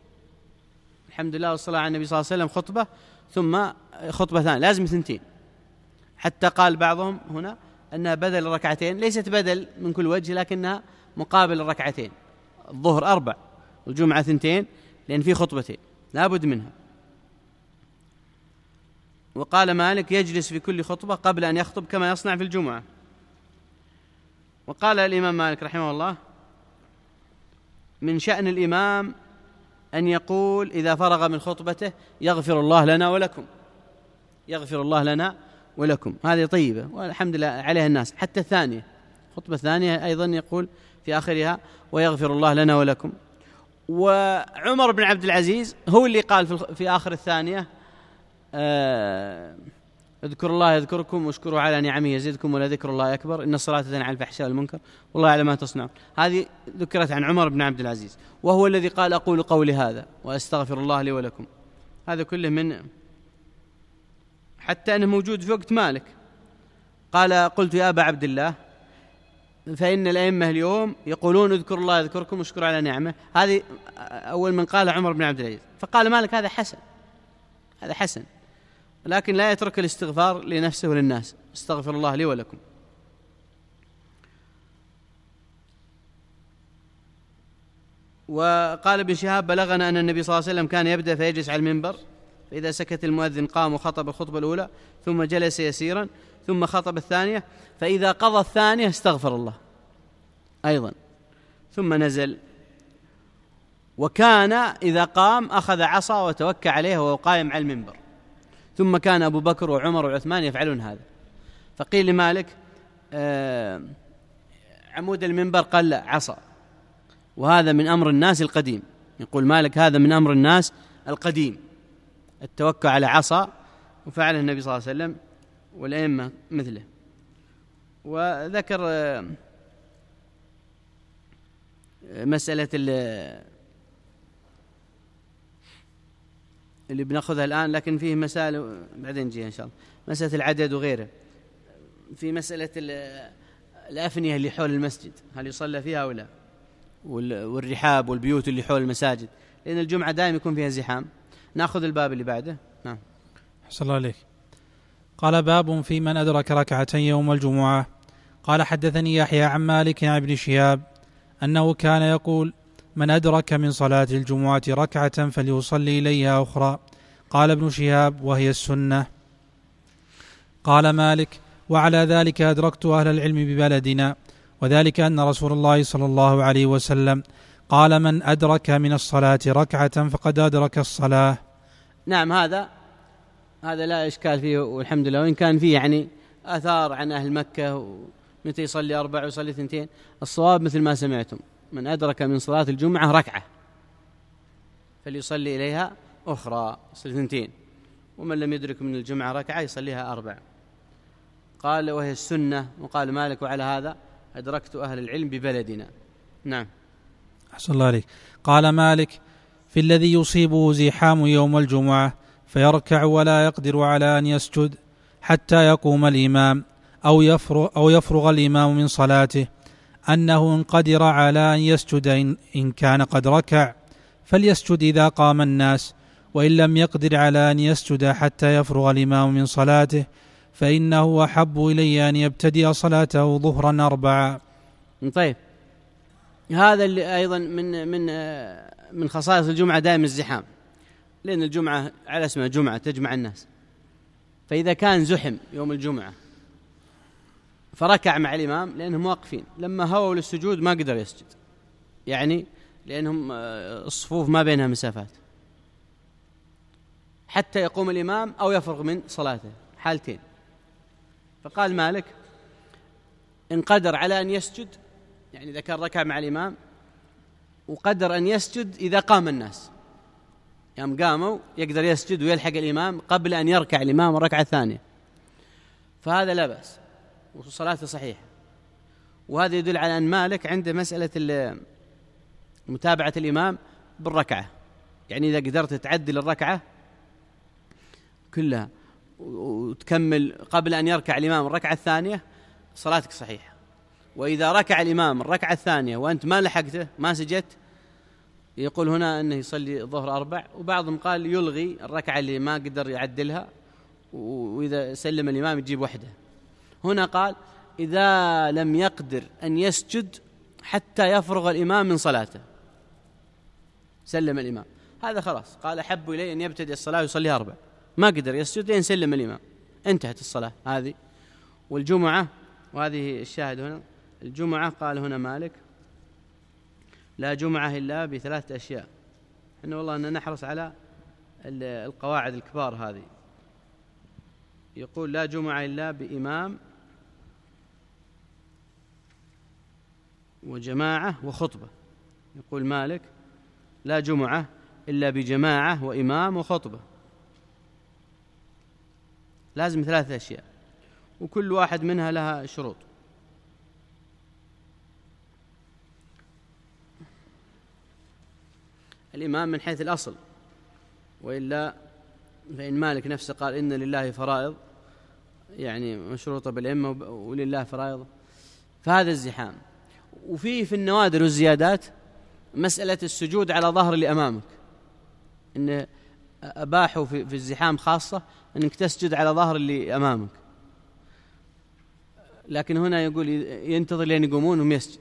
Speaker 1: الحمد لله والصلاة على النبي صلى الله عليه وسلم خطبة ثم خطبة ثانية، لازم ثنتين. حتى قال بعضهم هنا أنها بدل الركعتين، ليست بدل من كل وجه، لكنها مقابل الركعتين. الظهر أربع والجمعة ثنتين، لأن في خطبتين لا بد منها. وقال مالك: يجلس في كل خطبة قبل أن يخطب كما يصنع في الجمعة. وقال الإمام مالك رحمه الله: من شأن الإمام أن يقول إذا فرغ من خطبته: يغفر الله لنا ولكم، يغفر الله لنا ولكم. هذه طيبة والحمد لله عليها الناس. حتى الثانية، خطبة الثانية أيضا يقول في آخرها: ويغفر الله لنا ولكم. وعمر بن عبد العزيز هو اللي قال في آخر الثانية: آه اذكروا الله يذكركم واشكروا على نعمه يزدكم ولذكر الله أكبر إن الصلاة تنهى عن الفحشاء والمنكر والله يعلم ما تصنعون. هذه ذكرت عن عمر بن عبد العزيز، وهو الذي قال أقول قولي هذا وأستغفر الله لي ولكم. هذا كله من حتى أنه موجود في وقت مالك. قال قلت يا أبا عبد الله فإن الأئمة اليوم يقولون اذكروا الله يذكركم واشكروا على نعمه. هذه أول من قال عمر بن عبد العزيز. فقال مالك هذا حسن، هذا حسن، لكن لا يترك الاستغفار لنفسه وللناس، استغفر الله لي ولكم. وقال ابن شهاب بلغنا أن النبي صلى الله عليه وسلم كان يبدأ فيجلس على المنبر، فإذا سكت المؤذن قام وخطب الخطبة الأولى ثم جلس يسيرا ثم خطب الثانية، فإذا قضى الثانية استغفر الله أيضا ثم نزل. وكان إذا قام أخذ عصا وتوكى عليها وهو قائم على المنبر. ثم كان أبو بكر وعمر وعثمان يفعلون هذا. فقيل لمالك آه عمود المنبر، قال لا، عصا، وهذا من أمر الناس القديم. يقول مالك هذا من أمر الناس القديم، التوكل على عصا، وفعله النبي صلى الله عليه وسلم والأئمة مثله. وذكر آه مسألة اللي بناخذها الآن، لكن فيه مسائل بعدين نجيها إن شاء الله، مسألة العدد وغيره. في مسألة الأفنية اللي حول المسجد، هل يصلى فيها أو لا، والرحاب والبيوت اللي حول المساجد، لأن الجمعة دائما يكون فيها زحام. نأخذ الباب اللي بعده. نعم.
Speaker 2: حسن الله عليك. قال باب في من أدرك ركعتين يوم الجمعة. قال حدثني يحيى عن مالك عن ابن شهاب أنه كان يقول من أدرك من صلاة الجمعة ركعة فليصلي إليها أخرى. قال ابن شهاب وهي السنة. قال مالك وعلى ذلك أدركت أهل العلم ببلدنا، وذلك أن رسول الله صلى الله عليه وسلم قال من أدرك من الصلاة ركعة فقد أدرك الصلاة.
Speaker 1: نعم، هذا هذا لا إشكال فيه والحمد لله، وإن كان فيه يعني آثار عن أهل مكة متى يصلي أربع ويصلي ثنتين. الصواب مثل ما سمعتم، من أدرك من صلاة الجمعة ركعة فليصلي إليها أخرى، يصلي ثنتين، ومن لم يدرك من الجمعة ركعة يصليها أربع. قال وهي السنة. وقال مالك وعلى هذا أدركت أهل العلم ببلدنا. نعم.
Speaker 2: أحسن الله عليك. قال مالك في الذي يصيبه زحام يوم الجمعة فيركع ولا يقدر على أن يسجد حتى يقوم الإمام أو يفرغ, أو يفرغ الإمام من صلاته، أنه إن قدر على أن يسجد إن كان قد ركع فليسجد إذا قام الناس، وإن لم يقدر على أن يسجد حتى يفرغ الإمام من صلاته فإنه أحب إلي أن يبتدئ صلاته ظهرا أربعا.
Speaker 1: طيب، هذا اللي أيضا من من من خصائص الجمعة دائما الزحام، لأن الجمعة على اسمها جمعة تجمع الناس. فإذا كان زحم يوم الجمعة فركع مع الإمام لأنهم واقفين، لما هووا للسجود ما قدر يسجد، يعني لأنهم الصفوف ما بينها مسافات، حتى يقوم الإمام أو يفرغ من صلاته، حالتين. فقال مالك إن قدر على أن يسجد، يعني إذا كان ركع مع الإمام وقدر أن يسجد إذا قام الناس، يوم قاموا يقدر يسجد ويلحق الإمام قبل أن يركع الإمام الركعة الثانية، فهذا لا بأس وصلاته صحيحة. وهذا يدل على أن مالك عنده مسألة متابعة الإمام بالركعة، يعني إذا قدرت تعدل الركعة كلها وتكمل قبل أن يركع الإمام الركعة الثانية صلاتك صحيحة. وإذا ركع الإمام الركعة الثانية وأنت ما لحقته ما سجدت، يقول هنا أنه يصلي الظهر أربع. وبعضهم قال يلغي الركعة اللي ما قدر يعدلها، وإذا سلم الإمام يجيب وحده. هنا قال إذا لم يقدر أن يسجد حتى يفرغ الإمام من صلاته سلم الإمام، هذا خلاص. قال أحب إلي أن يبتدئ الصلاة ويصلي أربع، ما قدر يسجد لين سلم الإمام، انتهت الصلاة هذه. والجمعة، وهذه الشاهد هنا، الجمعة قال هنا مالك لا جمعة إلا بثلاثة أشياء. إنه والله أننا نحرص على القواعد الكبار هذه. يقول لا جمعة إلا بإمام وجماعة وخطبة. يقول مالك لا جمعة إلا بجماعة وإمام وخطبة. لازم ثلاثة أشياء، وكل واحد منها لها شروط. الإمام من حيث الأصل، وإلا فإن مالك نفسه قال إن لله فرائض يعني مشروطة بالأئمة ولله فرائض، فهذا الزحام. وفيه في النوادر والزيادات مسألة السجود على ظهر اللي أمامك، إن أباحوا في, في الزحام خاصة أنك تسجد على ظهر اللي أمامك، لكن هنا يقول ينتظر لين يقومون وهم يسجد.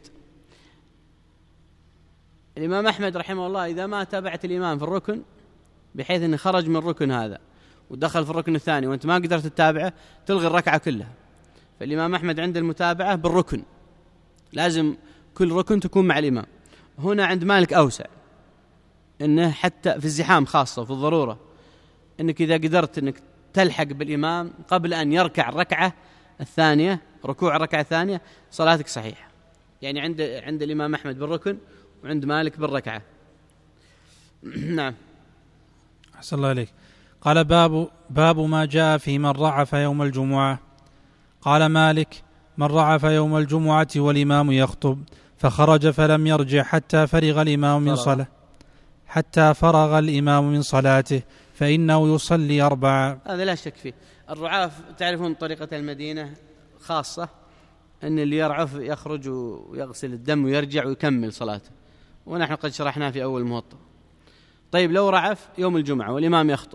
Speaker 1: الإمام أحمد رحمه الله إذا ما تابعت الإمام في الركن بحيث أنه خرج من الركن هذا ودخل في الركن الثاني وأنت ما قدرت تتابعه تلغي الركعة كلها. فالإمام أحمد عند المتابعة بالركن لازم كل ركن تكون مع الإمام. هنا عند مالك أوسع، أنه حتى في الزحام خاصة وفي الضرورة أنك إذا قدرت أنك تلحق بالإمام قبل أن يركع الركعة الثانية، ركوع الركعة الثانية، صلاتك صحيحة. يعني عند عند الإمام أحمد بالركن وعند مالك بالركعة. نعم.
Speaker 2: أحسن الله عليك. قال باب باب ما جاء في من رعف يوم الجمعة. قال مالك: من رعف يوم الجمعة والإمام يخطب فخرج فلم يرجع حتى فرغ الإمام من صلاة حتى فرغ الإمام من صلاته فإنه يصلي أربعة.
Speaker 1: هذا لا شك فيه. الرعاف تعرفون طريقة المدينة خاصة، أن اللي يرعف يخرج ويغسل الدم ويرجع ويكمل صلاته، ونحن قد شرحناه في أول موطأ. طيب لو رعف يوم الجمعة والإمام يخطب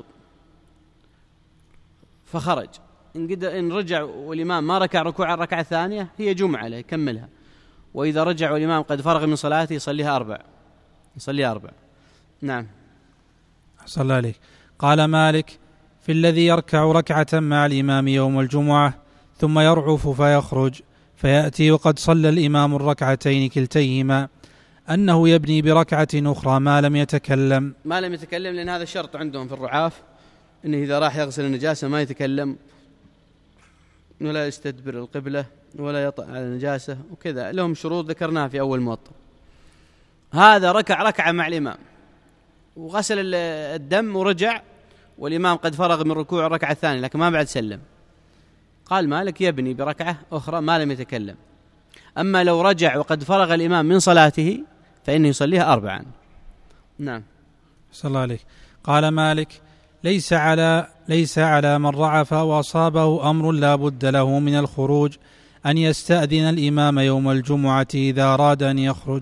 Speaker 1: فخرج، إن, إن رجع والإمام ما ركع ركوع الركعة الثانية هي جمعة له يكملها، وإذا رجع والإمام قد فرغ من صلاته يصليها أربع يصليها أربع. نعم.
Speaker 2: أحسن الله عليك. قال مالك: في الذي يركع ركعة مع الإمام يوم الجمعة ثم يرعف فيخرج فيأتي وقد صلى الإمام الركعتين كلتيهما أنه يبني بركعة أخرى ما لم يتكلم.
Speaker 1: ما لم يتكلم لأن هذا شرط عندهم في الرعاف، أنه إذا راح يغسل النجاسة ما يتكلم ولا يستدبر القبلة ولا يطأ على النجاسة وكذا، لهم شروط ذكرناها في أول موطأ. هذا ركع ركعة مع الإمام وغسل الدم ورجع والإمام قد فرغ من ركوع الركعة الثانية لكن ما بعد سلم، قال مالك يبني بركعة أخرى ما لم يتكلم. أما لو رجع وقد فرغ الإمام من صلاته فإنه يصليها أربعا. نعم.
Speaker 2: صلى الله عليك. قال مالك: ليس على ليس على من رعف وأصابه أمر لا بد له من الخروج أن يستأذن الإمام يوم الجمعة إذا أراد أن يخرج.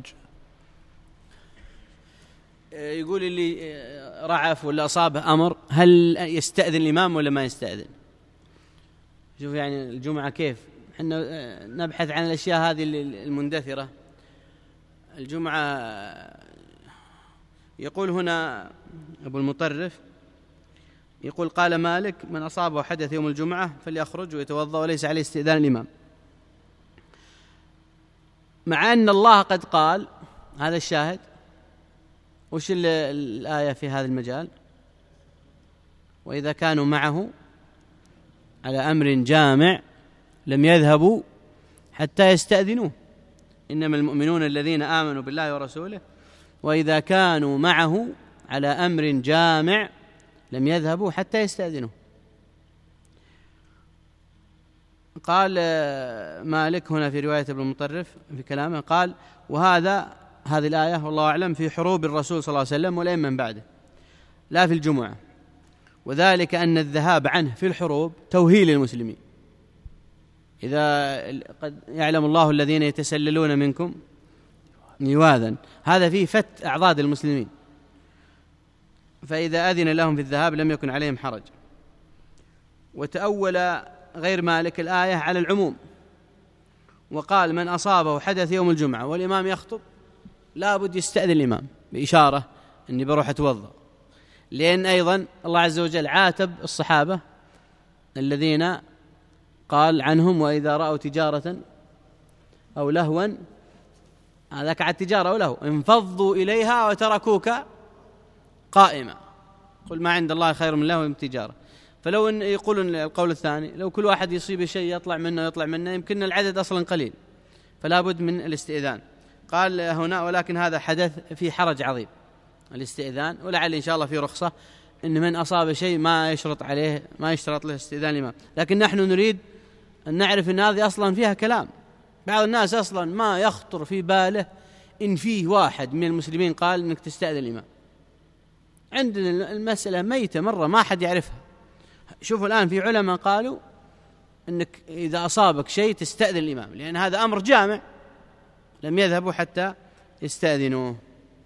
Speaker 1: يقول اللي رعف ولا أصابه أمر هل يستأذن الإمام ولا ما يستأذن؟ شوف يعني الجمعة كيف احنا نبحث عن الأشياء هذه المندثرة. الجمعة يقول هنا أبو المطرف يقول: قال مالك: من أصابه حدث يوم الجمعة فليخرج ويتوضأ وليس عليه استئذان الإمام. مع أن الله قد قال هذا الشاهد. وش الآية في هذا المجال؟ وإذا كانوا معه على أمر جامع لم يذهبوا حتى يستأذنوه، إنما المؤمنون الذين آمنوا بالله ورسوله وإذا كانوا معه على أمر جامع لم يذهبوا حتى يستأذنوه. قال مالك هنا في رواية ابن المطرف في كلامه قال: وهذا هذه الآية والله أعلم في حروب الرسول صلى الله عليه وسلم والأئمة من بعده لا في الجمعة، وذلك أن الذهاب عنه في الحروب توهيل المسلمين. إذا قد يعلم الله الذين يتسللون منكم لواذا، هذا فيه فت أعضاد المسلمين، فإذا أذن لهم في الذهاب لم يكن عليهم حرج. وتأول غير مالك الآية على العموم وقال: من أصابه حدث يوم الجمعة والإمام يخطب لا بد يستأذن الإمام بإشارة أني بروح أتوضأ، لأن أيضا الله عز وجل عاتب الصحابة الذين قال عنهم: وإذا رأوا تجارة أو لهوا، هذا كعد تجارة أو لهو، انفضوا إليها وتركوك قائمة، قل ما عند الله خير من لهو من تجارة. فلو إن يقولون القول الثاني لو كل واحد يصيب شيء يطلع منه يطلع منه يمكن العدد أصلا قليل، فلا بد من الاستئذان. قال هنا: ولكن هذا حدث في حرج عظيم الاستئذان، ولعل إن شاء الله في رخصة إن من أصاب شيء ما يشرط عليه ما يشترط له استئذان الإمام، لكن نحن نريد أن نعرف أن هذه أصلا فيها كلام. بعض الناس أصلا ما يخطر في باله إن فيه واحد من المسلمين قال إنك تستأذن الإمام. عندنا المسألة ميتة مرة ما حد يعرفها. شوفوا الآن في علماء قالوا إنك إذا أصابك شيء تستأذن الإمام، لأن هذا أمر جامع، لم يذهبوا حتى يستأذنوه.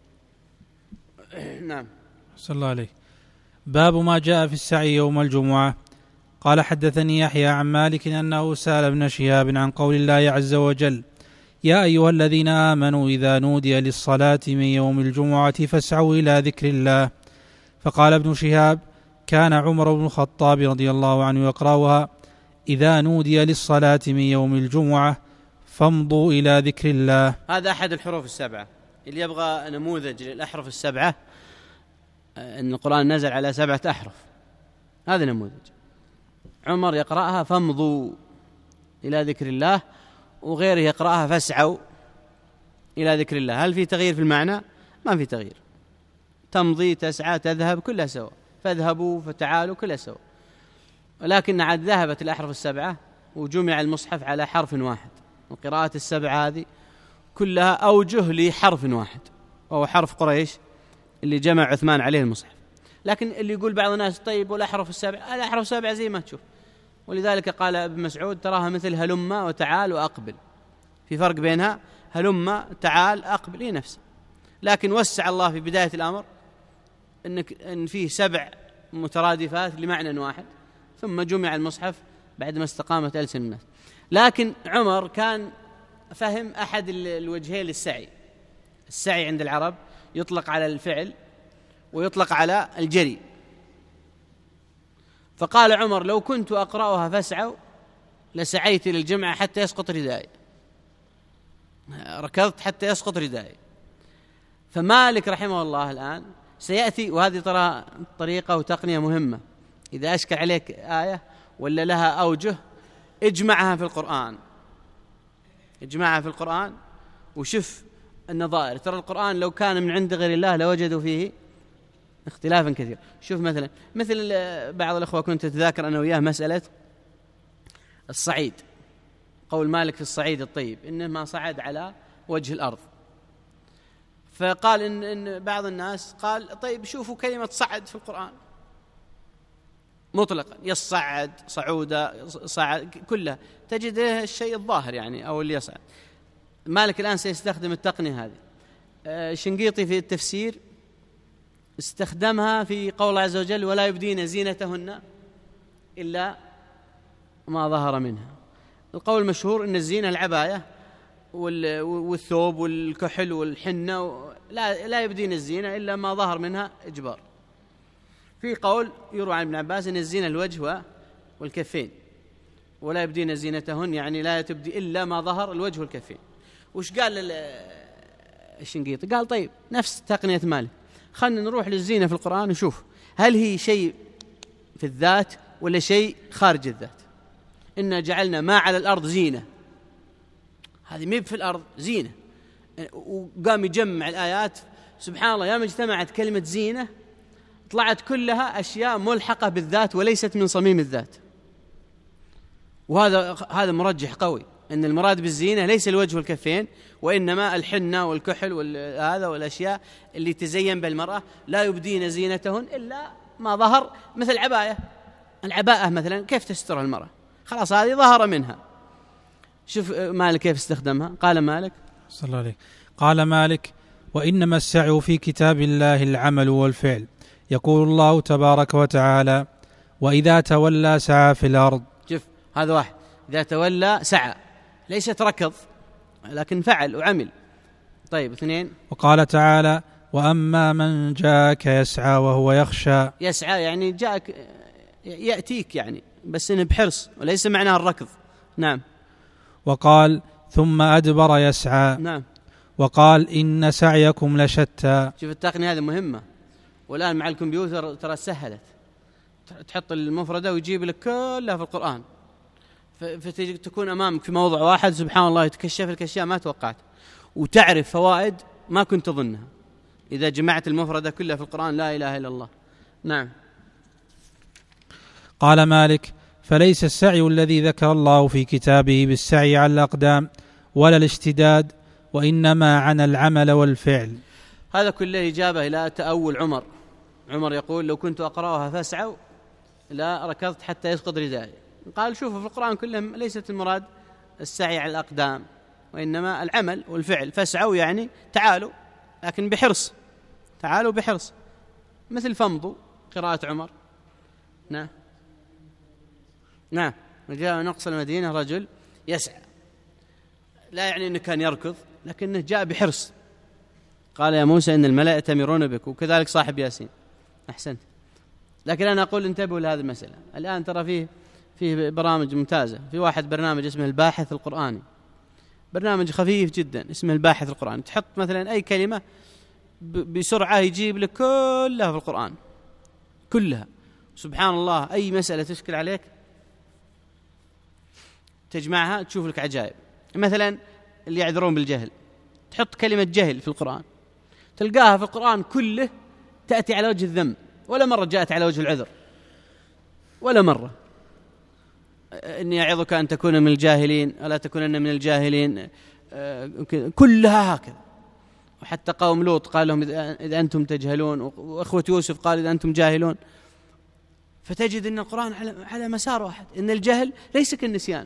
Speaker 1: نعم.
Speaker 2: صلى الله عليه. باب ما جاء في السعي يوم الجمعة. قال حدثني يحيى عن مالك أنه سأل ابن شهاب عن قول الله عز وجل: يا أيها الذين آمنوا إذا نودي للصلاة من يوم الجمعة فاسعوا إلى ذكر الله. فقال ابن شهاب: كان عمر بن الخطاب رضي الله عنه يقرأها: إذا نودي للصلاة من يوم الجمعة فامضوا إلى ذكر الله.
Speaker 1: هذا أحد الحروف السبعة. اللي يبغى نموذج للأحرف السبعة، أن القرآن نزل على سبعة أحرف، هذا نموذج. عمر يقرأها فامضوا إلى ذكر الله، وغيره يقرأها فاسعوا إلى ذكر الله. هل في تغيير في المعنى؟ ما في تغيير. تمضي، تسعى، تذهب، كلها سواء. فاذهبوا، فتعالوا، كلها سواء. ولكن عاد ذهبت الأحرف السبعة وجمع المصحف على حرف واحد. القراءات السبعة هذه كلها أوجه لحرف واحد، وهو حرف قريش اللي جمع عثمان عليه المصحف. لكن اللي يقول بعض الناس: طيب والأحرف السبعة؟ الأحرف السبعة زي ما تشوف. ولذلك قال ابن مسعود: تراها مثل هلم وتعال وأقبل. في فرق بينها، هلم تعال أقبل هي نفسها. لكن وسع الله في بداية الأمر إنك إن فيه سبع مترادفات لمعنى واحد، ثم جمع المصحف بعد ما استقامت ألسن الناس. لكن عمر كان فهم أحد الوجهين للسعي. السعي عند العرب يطلق على الفعل ويطلق على الجري. فقال عمر: لو كنت أقرأها فاسعوا لسعيت للجمعة حتى يسقط ردائي، ركضت حتى يسقط ردائي. فمالك رحمه الله الآن سيأتي، وهذه ترى طريقة وتقنية مهمة. إذا أشكل عليك آية ولا لها أوجه، اجمعها في القرآن، اجمعها في القرآن وشوف النظائر. ترى القرآن لو كان من عند غير الله لوجدوا فيه اختلافا كثير. شوف مثلا مثل بعض الأخوة كنت أتذاكر أنا وياه مسألة الصعيد. قول مالك في الصعيد الطيب إنما صعد على وجه الأرض. فقال إن, إن بعض الناس قال: طيب شوفوا كلمة صعد في القرآن مطلقا، يصعد، صعودة، صعد، كلها تجد الشيء الظاهر يعني أو اللي يصعد. مالك الآن سيستخدم التقنية هذه. شنقيطي في التفسير استخدمها في قول الله عز وجل: ولا يبدين زينتهن إلا ما ظهر منها. القول المشهور أن الزينة العباية والثوب والكحل والحنة، لا لا يبدين الزينة إلا ما ظهر منها إجبار. في قول يروى عن ابن عباس أن الزينة الوجه والكفين، ولا يبدين زينتهن يعني لا تبدي إلا ما ظهر الوجه والكفين. وش قال الشنقيطي؟ قال: طيب نفس تقنية مالك، خلنا نروح للزينة في القرآن ونشوف هل هي شيء في الذات ولا شيء خارج الذات. إنا جعلنا ما على الأرض زينة، هذه ميب في الأرض زينة. وقام يجمع الآيات، سبحان الله، يا ما اجتمعت كلمة زينة طلعت كلها أشياء ملحقة بالذات وليست من صميم الذات. وهذا هذا مرجح قوي أن المراد بالزينة ليس الوجه والكفين، وإنما الحنة والكحل وهذا والأشياء اللي تزين بالمرأة. لا يبدين زينتهن إلا ما ظهر، مثل العباية. العباءة مثلا كيف تسترها المرأة؟ خلاص هذه ظهر منها. شوف مالك كيف استخدمها. قال مالك
Speaker 2: صلى الله عليه قال مالك: وإنما السعي في كتاب الله العمل والفعل. يقول الله تبارك وتعالى: وإذا تولى سعى في الأرض.
Speaker 1: شوف هذا واحد، إذا تولى سعى، ليست ركض لكن فعل وعمل. طيب اثنين:
Speaker 2: وقال تعالى: وأما من جاءك يسعى وهو يخشى.
Speaker 1: يسعى يعني جاءك يأتيك يعني، بس إنه بحرص وليس معناه الركض. نعم.
Speaker 2: وقال: ثم أدبر يسعى.
Speaker 1: نعم.
Speaker 2: وقال: إن سعيكم لشتى.
Speaker 1: شوف التقنية هذه مهمة، والآن مع الكمبيوتر ترى سهلت، تحط المفردة ويجيب لك كلها في القرآن، فتكون أمامك في موضوع واحد سبحان الله يتكشف لك أشياء ما توقعت، وتعرف فوائد ما كنت تظنها إذا جمعت المفردة كلها في القرآن. لا إله إلا الله. نعم.
Speaker 2: قال مالك: فليس السعي الذي ذكر الله في كتابه بالسعي على الأقدام ولا الاشتداد، وإنما عن العمل والفعل.
Speaker 1: هذا كله إجابة إلى تأول عمر. عمر يقول: لو كنت أقرأها فاسعوا لا ركضت حتى يسقط ردائي. قال: شوفوا في القرآن كله ليست المراد السعي على الأقدام، وإنما العمل والفعل. فاسعوا يعني تعالوا، لكن بحرص، تعالوا بحرص، مثل فمضوا قراءة عمر. نعم نعم وجاء نقص المدينة رجل يسعى، لا يعني أنه كان يركض، لكنه جاء بحرص. قال: يا موسى إن الملأ يأتمرون بك. وكذلك صاحب ياسين. أحسنت. لكن أنا أقول انتبهوا لهذه المسألة. الآن ترى فيه فيه برامج ممتازة. في واحد برنامج اسمه الباحث القرآني، برنامج خفيف جدا اسمه الباحث القرآني. تحط مثلا أي كلمة بسرعة يجيب لك كلها في القرآن، كلها. سبحان الله، أي مسألة تشكل عليك تجمعها تشوف لك عجائب. مثلا اللي يعذرون بالجهل، تحط كلمة جهل في القرآن تلقاها في القرآن كله تأتي على وجه الذم، ولا مرة جاءت على وجه العذر، ولا مرة. إني أعظك أن تكون من الجاهلين ولا تكونن من الجاهلين، كلها هكذا. وحتى قوم لوط قال لهم: إذا أنتم تجهلون، وأخوة يوسف قال: إذا أنتم جاهلون. فتجد أن القرآن على مسار واحد، إن الجهل ليس كالنسيان.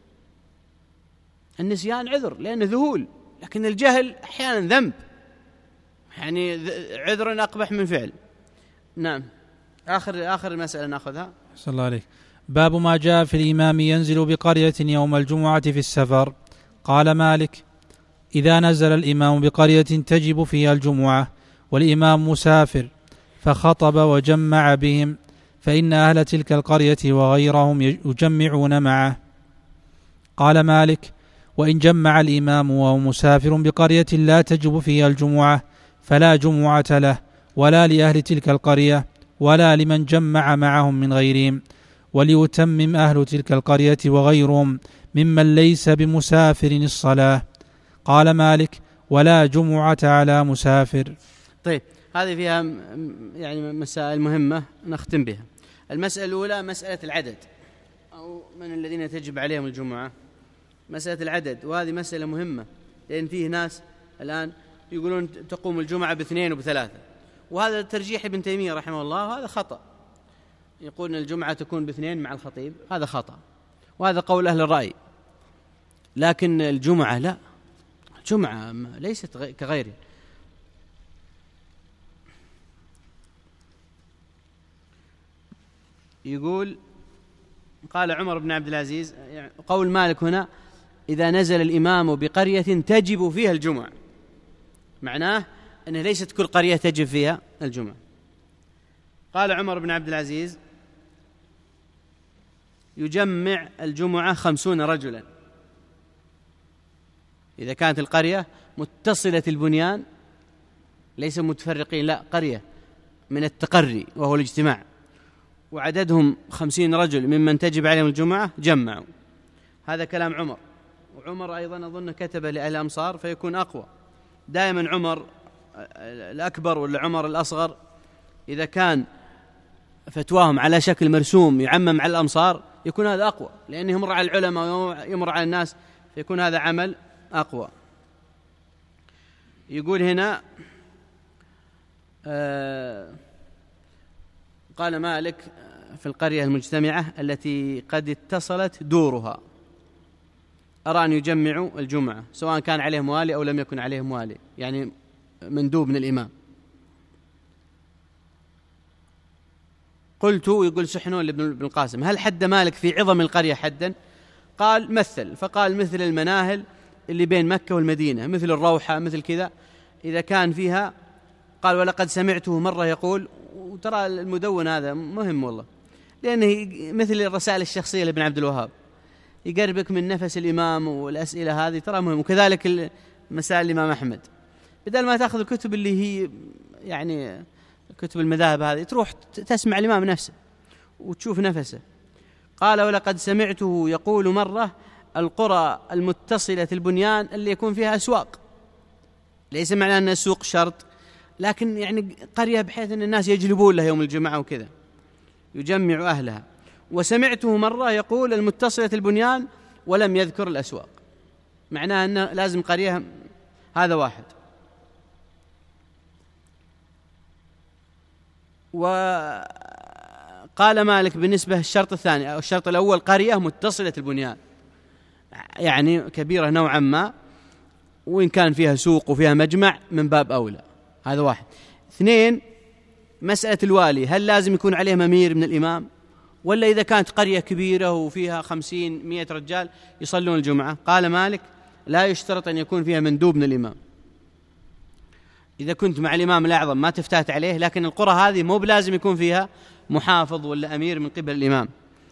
Speaker 1: النسيان عذر لأنه ذهول، لكن الجهل أحيانا ذنب، يعني عذر أقبح من فعل. نعم. آخر آخر المسألة نأخذها.
Speaker 2: صلى الله عليه. باب ما جاء في الإمام ينزل بقرية يوم الجمعة في السفر. قال مالك: إذا نزل الإمام بقرية تجب فيها الجمعة والإمام مسافر فخطب وجمع بهم، فإن أهل تلك القرية وغيرهم يجمعون معه. قال مالك: وإن جمع الإمام وهو مسافر بقرية لا تجب فيها الجمعة فلا جمعة له ولا لأهل تلك القرية ولا لمن جمع معهم من غيرهم، وليتمم أهل تلك القرية وغيرهم ممن ليس بمسافر الصلاة. قال مالك: ولا جمعة على مسافر.
Speaker 1: طيب، هذه فيها يعني مسائل مهمة نختم بها. المسألة الأولى مسألة العدد، أو من الذين تجب عليهم الجمعة. مسألة العدد، وهذه مسألة مهمة، لأن فيه ناس الآن يقولون تقوم الجمعة باثنين وبثلاثة، وهذا ترجيح ابن تيمية رحمه الله، وهذا خطأ. يقول أن الجمعة تكون باثنين مع الخطيب، هذا خطأ، وهذا قول أهل الرأي. لكن الجمعة لا، الجمعة ليست كغيره. يقول قال عمر بن عبد العزيز، قول مالك هنا: إذا نزل الإمام بقرية تجب فيها الجمعة، معناه أنه ليست كل قرية تجب فيها الجمعة. قال عمر بن عبد العزيز: يجمع الجمعة خمسون رجلا. إذا كانت القرية متصلة البنيان، ليس متفرقين، لا، قرية من التقري وهو الاجتماع، وعددهم خمسين رجل ممن تجب عليهم الجمعة، جمعوا. هذا كلام عمر. وعمر أيضا أظن كتب لأهل الأمصار فيكون أقوى. دائما عمر الأكبر ولا عمر الأصغر إذا كان فتواهم على شكل مرسوم يعمم على الأمصار يكون هذا أقوى، لأنه يمر على العلماء ويمر على الناس، فيكون هذا عمل أقوى. يقول هنا آه قال مالك: في القرية المجتمعة التي قد اتصلت دورها أرى أن يجمعوا الجمعة، سواء كان عليهم والي أو لم يكن عليهم والي، يعني مندوب من الإمام. قلت، يقول سحنون لابن القاسم: هل حد مالك في عظم القرية حدا؟ قال: مثل، فقال: مثل المناهل اللي بين مكة والمدينة، مثل الروحة، مثل كذا إذا كان فيها. قال: ولقد سمعته مرة يقول، وترى المدون هذا مهم والله، لأنه مثل الرسائل الشخصية لابن عبد الوهاب، يقربك من نفس الإمام، والأسئلة هذه ترى مهم. وكذلك مسائل الإمام أحمد، بدل ما تأخذ الكتب اللي هي يعني كتب المذاهب هذه، تروح تسمع الإمام نفسه وتشوف نفسه. قال: ولقد سمعته يقول مرة: القرى المتصلة البنيان اللي يكون فيها أسواق، ليس معنى أن السوق شرط، لكن يعني قرية بحيث أن الناس يجلبون لها يوم الجمعة وكذا، يجمع أهلها. وسمعته مرة يقول المتصلة البنيان ولم يذكر الأسواق، معناه أنه لازم قرية. هذا واحد. وقال مالك بالنسبة للشرط الثاني أو الشرط الأول قرية متصلة البنيان، يعني كبيرة نوعا ما، وإن كان فيها سوق وفيها مجمع من باب أولى. هذا واحد. اثنين، مسألة الوالي، هل لازم يكون عليه أمير من الإمام، ولا إذا كانت قرية كبيرة وفيها خمسين مئة رجال يصلون الجمعة؟ قال مالك لا يشترط أن يكون فيها مندوب من الإمام. إذا كنت مع الإمام الأعظم ما تفتات عليه، لكن القرى هذه مو بلازم يكون فيها محافظ ولا أمير من قبل الإمام.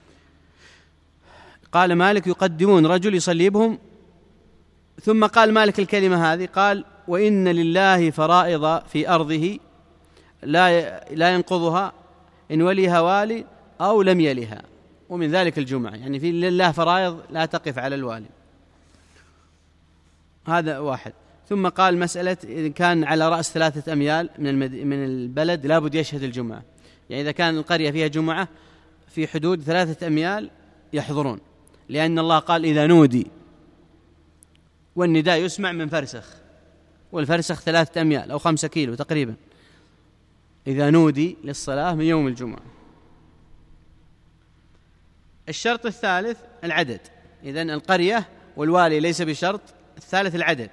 Speaker 1: قال مالك يقدمون رجل يصلي بهم. ثم قال مالك الكلمة هذه، قال وإن لله فرائض في أرضه لا لا ينقضها إن وليها والي أو لم يلها، ومن ذلك الجمعة، يعني في لله فرائض لا تقف على الوالي. هذا واحد. ثم قال مسألة إذا كان على رأس ثلاثة أميال من المد... من البلد لابد يشهد الجمعة، يعني إذا كان القرية فيها جمعة في حدود ثلاثة أميال يحضرون، لأن الله قال إذا نودي، والنداء يسمع من فرسخ، والفرسخ ثلاثة أميال أو خمسة كيلو تقريبا، إذا نودي للصلاة من يوم الجمعة. الشرط الثالث العدد، إذن القرية والوالي ليس بشرط. الثالث العدد.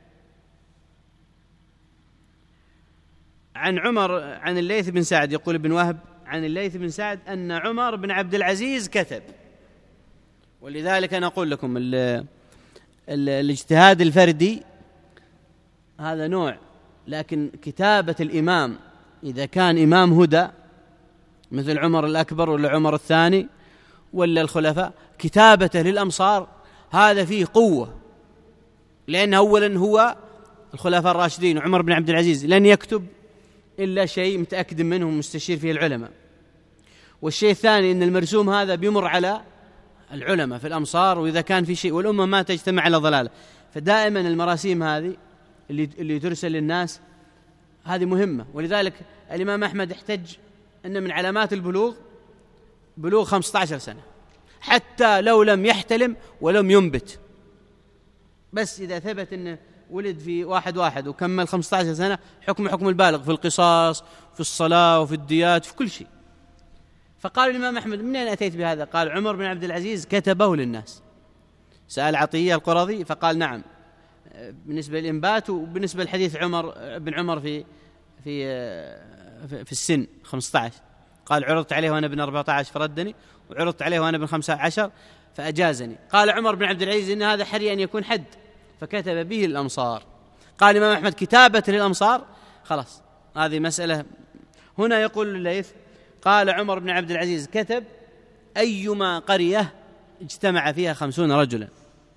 Speaker 1: عن عمر عن الليث بن سعد، يقول ابن وهب عن الليث بن سعد أن عمر بن عبد العزيز كتب. ولذلك أنا أقول لكم ال ال الاجتهاد الفردي هذا نوع، لكن كتابة الإمام إذا كان إمام هدى مثل عمر الأكبر ولا عمر الثاني ولا الخلفاء، كتابته للأمصار هذا فيه قوة، لأن أولا هو الخلفاء الراشدين وعمر بن عبد العزيز لن يكتب إلا شيء متأكد منه ومستشير فيه العلماء. والشيء الثاني أن المرسوم هذا بيمر على العلماء في الأمصار، وإذا كان في شيء والأمة ما تجتمع على ضلالة، فدائما المراسيم هذه اللي, اللي ترسل للناس هذه مهمة. ولذلك الإمام أحمد احتج أن من علامات البلوغ بلوغ خمسة عشر سنة، حتى لو لم يحتلم ولم ينبت، بس إذا ثبت أنه ولد في واحد واحد وكمل خمسة عشر سنة حكم حكم البالغ في القصاص في الصلاة وفي الديات في كل شيء. فقال الإمام أحمد منين أتيت بهذا؟ قال عمر بن عبد العزيز كتبه للناس. سأل عطية القرظي فقال نعم بالنسبة للإنبات، وبالنسبة لحديث عمر بن عمر في في في السن خمسة عشر، قال عرضت عليه وأنا بن أربعة عشر فردني، وعرضت عليه وأنا بن خمسة عشر فأجازني. قال عمر بن عبد العزيز إن هذا حري أن يكون حد، فكتب به الأمصار. قال الإمام أحمد كتابة للأمصار خلاص هذه مسألة. هنا يقول الليث قال عمر بن عبد العزيز كتب أيما قرية اجتمع فيها خمسون رجلا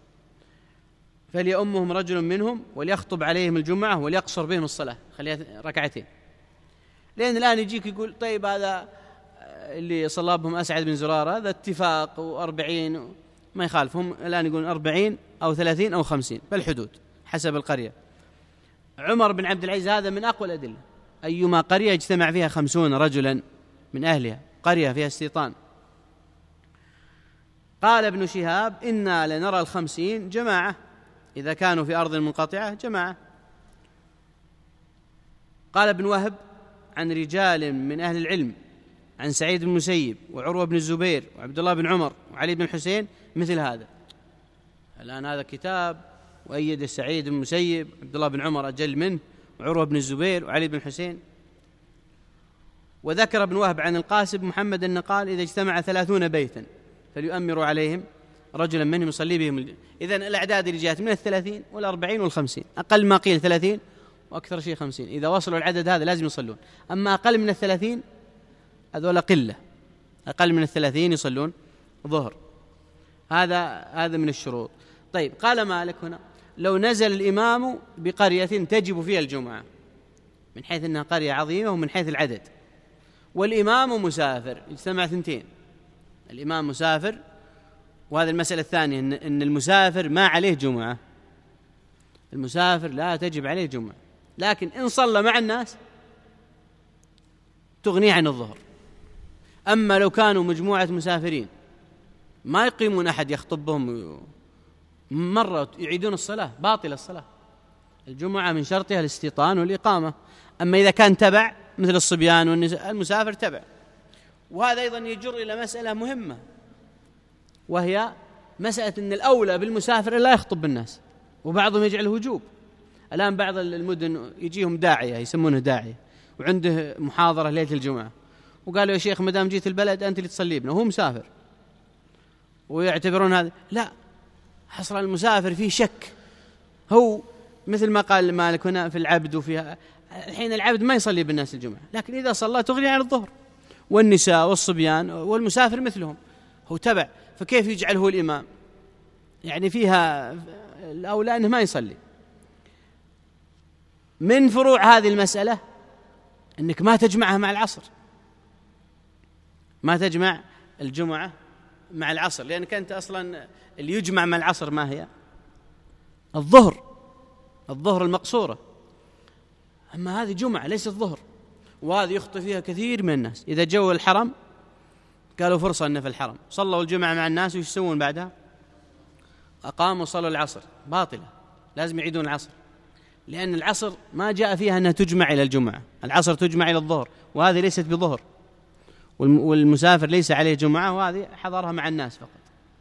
Speaker 1: فليأمهم رجل منهم وليخطب عليهم الجمعة وليقصر بهم الصلاة، خليها ركعتين. لأن الآن يجيك يقول طيب هذا اللي صلى بهم أسعد بن زرارة هذا اتفاق وأربعين ما يخالفهم، الآن يقولون أربعين أو ثلاثين أو خمسين بالحدود حسب القرية. عمر بن عبد العزيز هذا من أقوى الأدلة، أيما قرية اجتمع فيها خمسون رجلا من أهلها، قرية فيها استيطان. قال ابن شهاب إنا لنرى الخمسين جماعة إذا كانوا في أرض منقطعة جماعة. قال ابن وهب عن رجال من أهل العلم عن سعيد بن المسيب وعروة بن الزبير وعبد الله بن عمر وعلي بن الحسين مثل هذا. الآن هذا كتاب وأيد سعيد بن المسيب، عبد الله بن عمر أجل منه، وعروة بن الزبير وعلي بن الحسين. وذكر ابن وهب عن القاسم محمد أن قال إذا اجتمع ثلاثون بيتا فليؤمروا عليهم رجلا منهم يصلي بهم. إذن الأعداد اللي جاءت من الثلاثين والأربعين والخمسين، أقل ما قيل ثلاثين وأكثر شيء خمسين. إذا وصلوا العدد هذا لازم يصلون، أما أقل من الثلاثين هذول قلة، أقل من الثلاثين يصلون ظهر. هذا هذا من الشروط. طيب قال مالك هنا لو نزل الإمام بقرية تجب فيها الجمعة من حيث أنها قرية عظيمة ومن حيث العدد، والإمام مسافر، اجتمع ثنتين، الإمام مسافر، وهذا المسألة الثانية إن, إن المسافر ما عليه جمعة، المسافر لا تجب عليه جمعة، لكن إن صلى مع الناس تغنيه عن الظهر. أما لو كانوا مجموعة مسافرين ما يقيمون أحد يخطبهم مرة يعيدون الصلاة، باطل الصلاة. الجمعة من شرطها الاستيطان والإقامة. أما إذا كان تبع مثل الصبيان والنساء، المسافر تبع. وهذا أيضا يجر إلى مسألة مهمة، وهي مسألة أن الأولى بالمسافر لا يخطب بالناس، وبعضهم يجعل وجوب. الآن بعض المدن يجيهم داعية يسمونه داعية وعنده محاضرة ليلة الجمعة، وقالوا يا شيخ مدام جيت البلد أنت اللي تصلي بنا، وهو مسافر، ويعتبرون هذا. لا، حصر المسافر فيه شك. هو مثل ما قال مالك هنا في العبد، وفيها الحين العبد ما يصلي بالناس الجمعة، لكن إذا صلى تغني عن الظهر، والنساء والصبيان والمسافر مثلهم، هو تبع، فكيف يجعل هو الإمام؟ يعني فيها الأولى أنه ما يصلي. من فروع هذه المسألة أنك ما تجمعها مع العصر، ما تجمع الجمعة مع العصر، لأنك أنت أصلا اللي يجمع مع العصر ما هي؟ الظهر، الظهر المقصورة. أما هذه جمعة ليس الظهر، وهذه يخطئ فيها كثير من الناس. إذا جو الحرم قالوا فرصة أن في الحرم صلوا الجمعة مع الناس، وش يسوون بعدها؟ أقاموا وصلوا العصر، باطلة، لازم يعيدون العصر، لأن العصر ما جاء فيها أنها تجمع إلى الجمعة، العصر تجمع إلى الظهر، وهذه ليست بظهر، والمسافر ليس عليه جمعة، وهذه حضرها مع الناس فقط.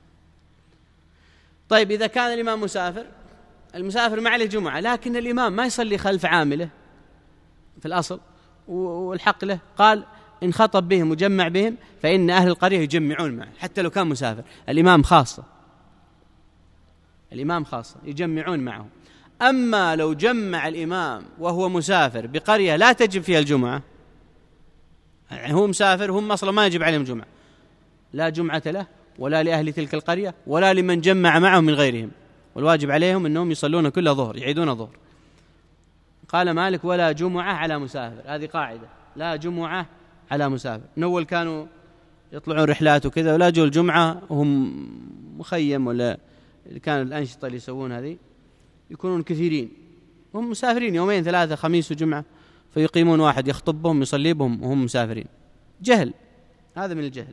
Speaker 1: طيب إذا كان الإمام مسافر، المسافر ما عليه جمعة، لكن الإمام ما يصلي خلف عامله في الأصل، والحق له قال إن خطب بهم وجمع بهم فإن أهل القرية يجمعون معه، حتى لو كان مسافر. الإمام خاصة، الإمام خاصة يجمعون معه. أما لو جمع الإمام وهو مسافر بقرية لا تجب فيها الجمعة، يعني هو مسافر، هم أصلا ما يجب عليهم جمعة، لا جمعة له ولا لأهل تلك القرية ولا لمن جمع معهم من غيرهم، والواجب عليهم أنهم يصلون كل ظهر، يعيدون ظهر. قال مالك ولا جمعة على مسافر، هذه قاعدة، لا جمعة على مسافر. نول كانوا يطلعون رحلات وكذا ولا جو الجمعة وهم مخيم، ولا كان الأنشطة اللي يسوون هذه يكونون كثيرين، هم مسافرين يومين ثلاثة خميس وجمعة، فيقيمون واحد يخطب بهم يصلي بهم وهم مسافرين. جهل، هذا من الجهل.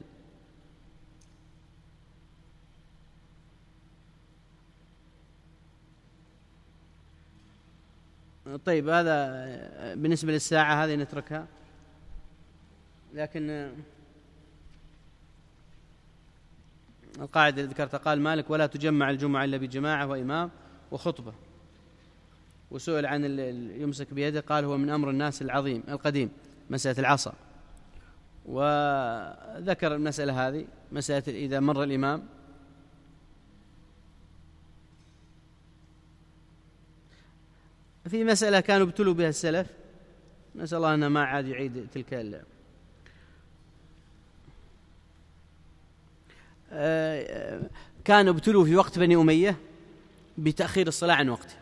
Speaker 1: طيب هذا بالنسبة للساعة هذه نتركها، لكن القاعدة اللي ذكرتها قال مالك ولا تجمع الجمعة إلا بجماعة وإمام وخطبة. وسئل عن اللي يمسك بيده قال هو من أمر الناس العظيم القديم، مسألة العصا. وذكر المسألة هذه، مسألة إذا مر الإمام في مسألة كانوا ابتلوا بها السلف، نسأل الله أنه ما عاد يعيد تلك ال كانوا ابتلوا في وقت بني أمية بتأخير الصلاة عن وقتها.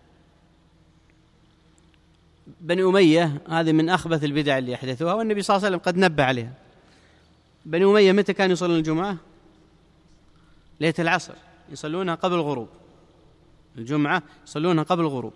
Speaker 1: بني أمية هذه من أخبث البدع اللي أحدثوها، والنبي صلى الله عليه وسلم قد نبه عليها. بني أمية متى كانوا يصلون الجمعة؟ ليلة العصر، يصلونها قبل الغروب. الجمعة يصلونها قبل الغروب،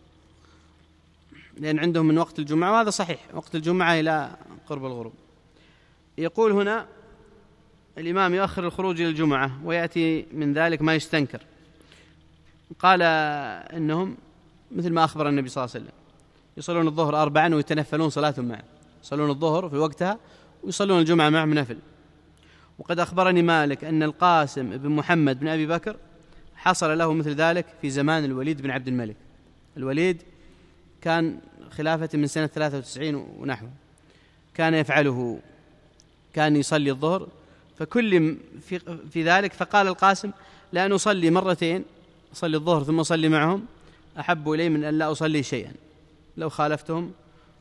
Speaker 1: لأن عندهم من وقت الجمعة، وهذا صحيح، وقت الجمعة إلى قرب الغروب. يقول هنا الإمام يؤخر الخروج إلى الجمعة، ويأتي من ذلك ما يستنكر. قال إنهم مثل ما أخبر النبي صلى الله عليه وسلم يصلون الظهر أربعا ويتنفلون صلاة معه، يصلون الظهر في وقتها ويصلون الجمعة معه نفل. وقد أخبرني مالك أن القاسم بن محمد بن أبي بكر حصل له مثل ذلك في زمان الوليد بن عبد الملك. الوليد كان خلافة من سنة ثلاثة وتسعين ونحو، كان يفعله، كان يصلي الظهر فكل في, في ذلك. فقال القاسم لأن أصلي مرتين، أصلي الظهر ثم أصلي معهم أحب إلي من أن لا أصلي شيئا لو خالفتهم.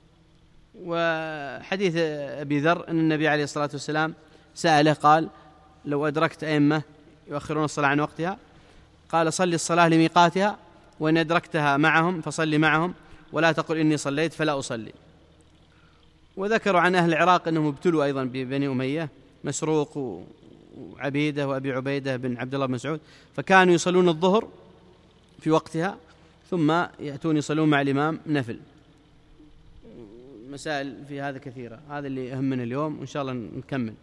Speaker 1: وحديث أبي ذر أن النبي عليه الصلاة والسلام سأله قال لو أدركت أئمة يؤخرون الصلاة عن وقتها قال صلي الصلاة لميقاتها، وإن أدركتها معهم فصلي معهم، ولا تقل إني صليت فلا أصلي. وذكروا عن أهل العراق أنهم ابتلوا أيضا ببني أمية، مسروق وعبيدة وأبي عبيدة بن عبد الله بن مسعود، فكانوا يصلون الظهر في وقتها ثم يأتون يصلون مع الإمام نفل. مسائل في هذا كثيرة. هذا اللي يهمنا اليوم، وإن شاء الله نكمل.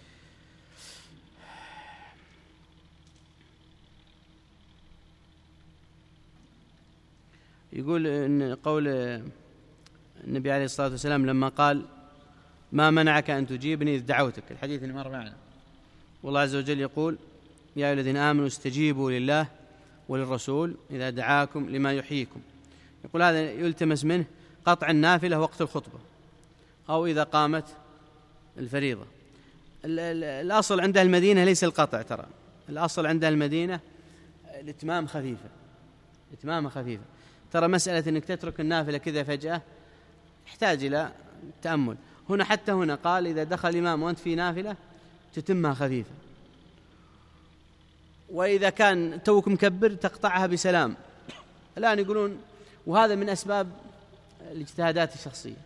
Speaker 1: يقول إن قول النبي عليه الصلاة والسلام لما قال ما منعك أن تجيبني إذ دعوتك، الحديث اللي مر معنا، والله عز وجل يقول يا أيها الذين آمنوا استجيبوا لله وللرسول إذا دعاكم لما يحييكم. يقول هذا يلتمس منه قطع النافلة وقت الخطبة أو إذا قامت الفريضة. الأصل عند المدينة ليس القطع، ترى الأصل عند المدينة الإتمام خفيفة، إتمام خفيفة. ترى مسألة أنك تترك النافلة كذا فجأة يحتاج إلى تأمل. هنا حتى هنا قال إذا دخل الإمام وأنت في نافلة تتمها خفيفة، وإذا كان توك مكبر تقطعها بسلام. الآن يقولون، وهذا من أسباب الاجتهادات الشخصية.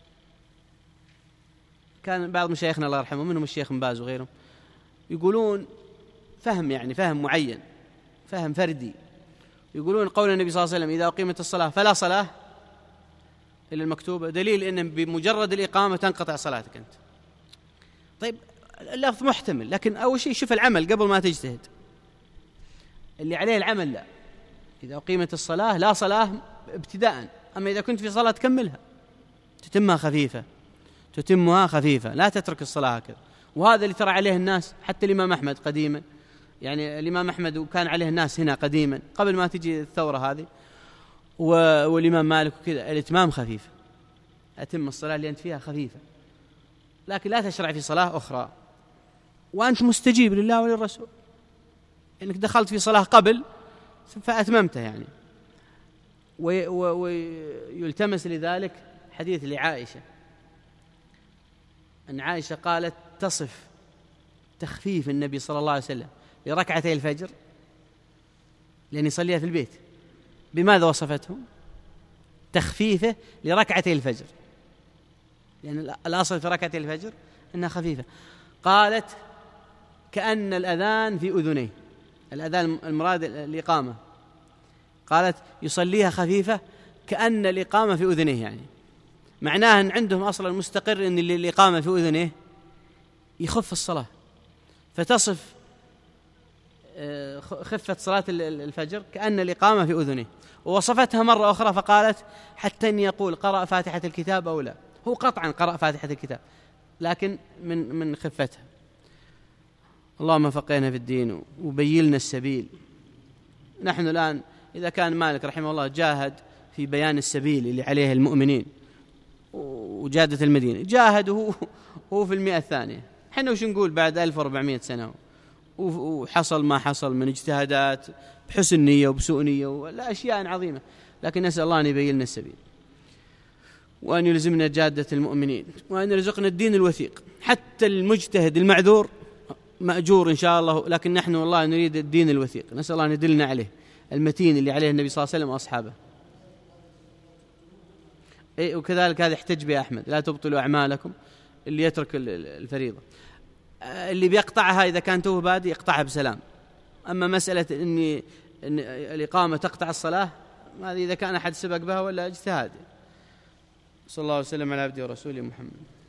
Speaker 1: كان بعض مشايخنا الله يرحمه منهم الشيخ بن باز وغيرهم يقولون فهم يعني فهم معين، فهم فردي، يقولون قول النبي صلى الله عليه وسلم إذا أقيمت الصلاة فلا صلاة إلا المكتوبة دليل أن بمجرد الإقامة تنقطع صلاتك أنت. طيب اللفظ محتمل، لكن أول شيء شوف العمل قبل ما تجتهد. اللي عليه العمل لا، إذا أقيمت الصلاة لا صلاة ابتداء، أما إذا كنت في صلاة تكملها، تتمها خفيفة، تتمها خفيفة، لا تترك الصلاة هكذا. وهذا اللي ترى عليه الناس، حتى الإمام أحمد قديما، يعني الإمام أحمد وكان عليه الناس هنا قديما قبل ما تجي الثورة هذه، والإمام مالك وكذا، الإتمام خفيفة، أتم الصلاة اللي أنت فيها خفيفة، لكن لا تشرع في صلاة أخرى وأنت مستجيب لله وللرسول، إنك دخلت في صلاة قبل فأتممتها يعني. ويلتمس لذلك حديث لعائشة، أن عائشة قالت تصف تخفيف النبي صلى الله عليه وسلم لركعتي الفجر لأن يصليها في البيت، بماذا وصفته؟ تخفيفه لركعتي الفجر، لأن يعني الأصل في ركعتي الفجر أنها خفيفة. قالت كأن الأذان في أذنيه، الأذان المراد الإقامة، قالت يصليها خفيفة كأن الإقامة في أذنيه، يعني معناها أن عندهم أصلا مستقر أن الإقامة في أذنيه يخف الصلاة، فتصف خفة صلاة الفجر كأن الإقامة في أذنه. ووصفتها مرة أخرى فقالت حتى أن يقول قرأ فاتحة الكتاب أو لا، هو قطعا قرأ فاتحة الكتاب لكن من من خفتها. اللهم فقهنا في الدين وبيلنا السبيل. نحن الآن إذا كان مالك رحمه الله جاهد في بيان السبيل اللي عليه المؤمنين وجادة المدينة، جاهده هو في المئة الثانية، حنا وش نقول بعد ألف وأربعمائة سنة وحصل ما حصل من اجتهادات بحسن نية وبسوء نية ولا أشياء عظيمة، لكن نسأل الله أن يبين لنا السبيل وأن يلزمنا جادة المؤمنين وأن يرزقنا الدين الوثيق. حتى المجتهد المعذور مأجور إن شاء الله، لكن نحن والله نريد الدين الوثيق، نسأل الله أن يدلنا عليه المتين اللي عليه النبي صلى الله عليه وسلم وأصحابه. إيه وكذلك هذا يحتج به أحمد، لا تبطلوا أعمالكم، اللي يترك الفريضة اللي بيقطعها إذا كان توه بادي يقطعها بسلام. أما مسألة إن الإقامة تقطع الصلاة هذه إذا كان أحد سبق بها ولا اجتهاد. صلى الله عليه وسلم على عبده ورسوله محمد.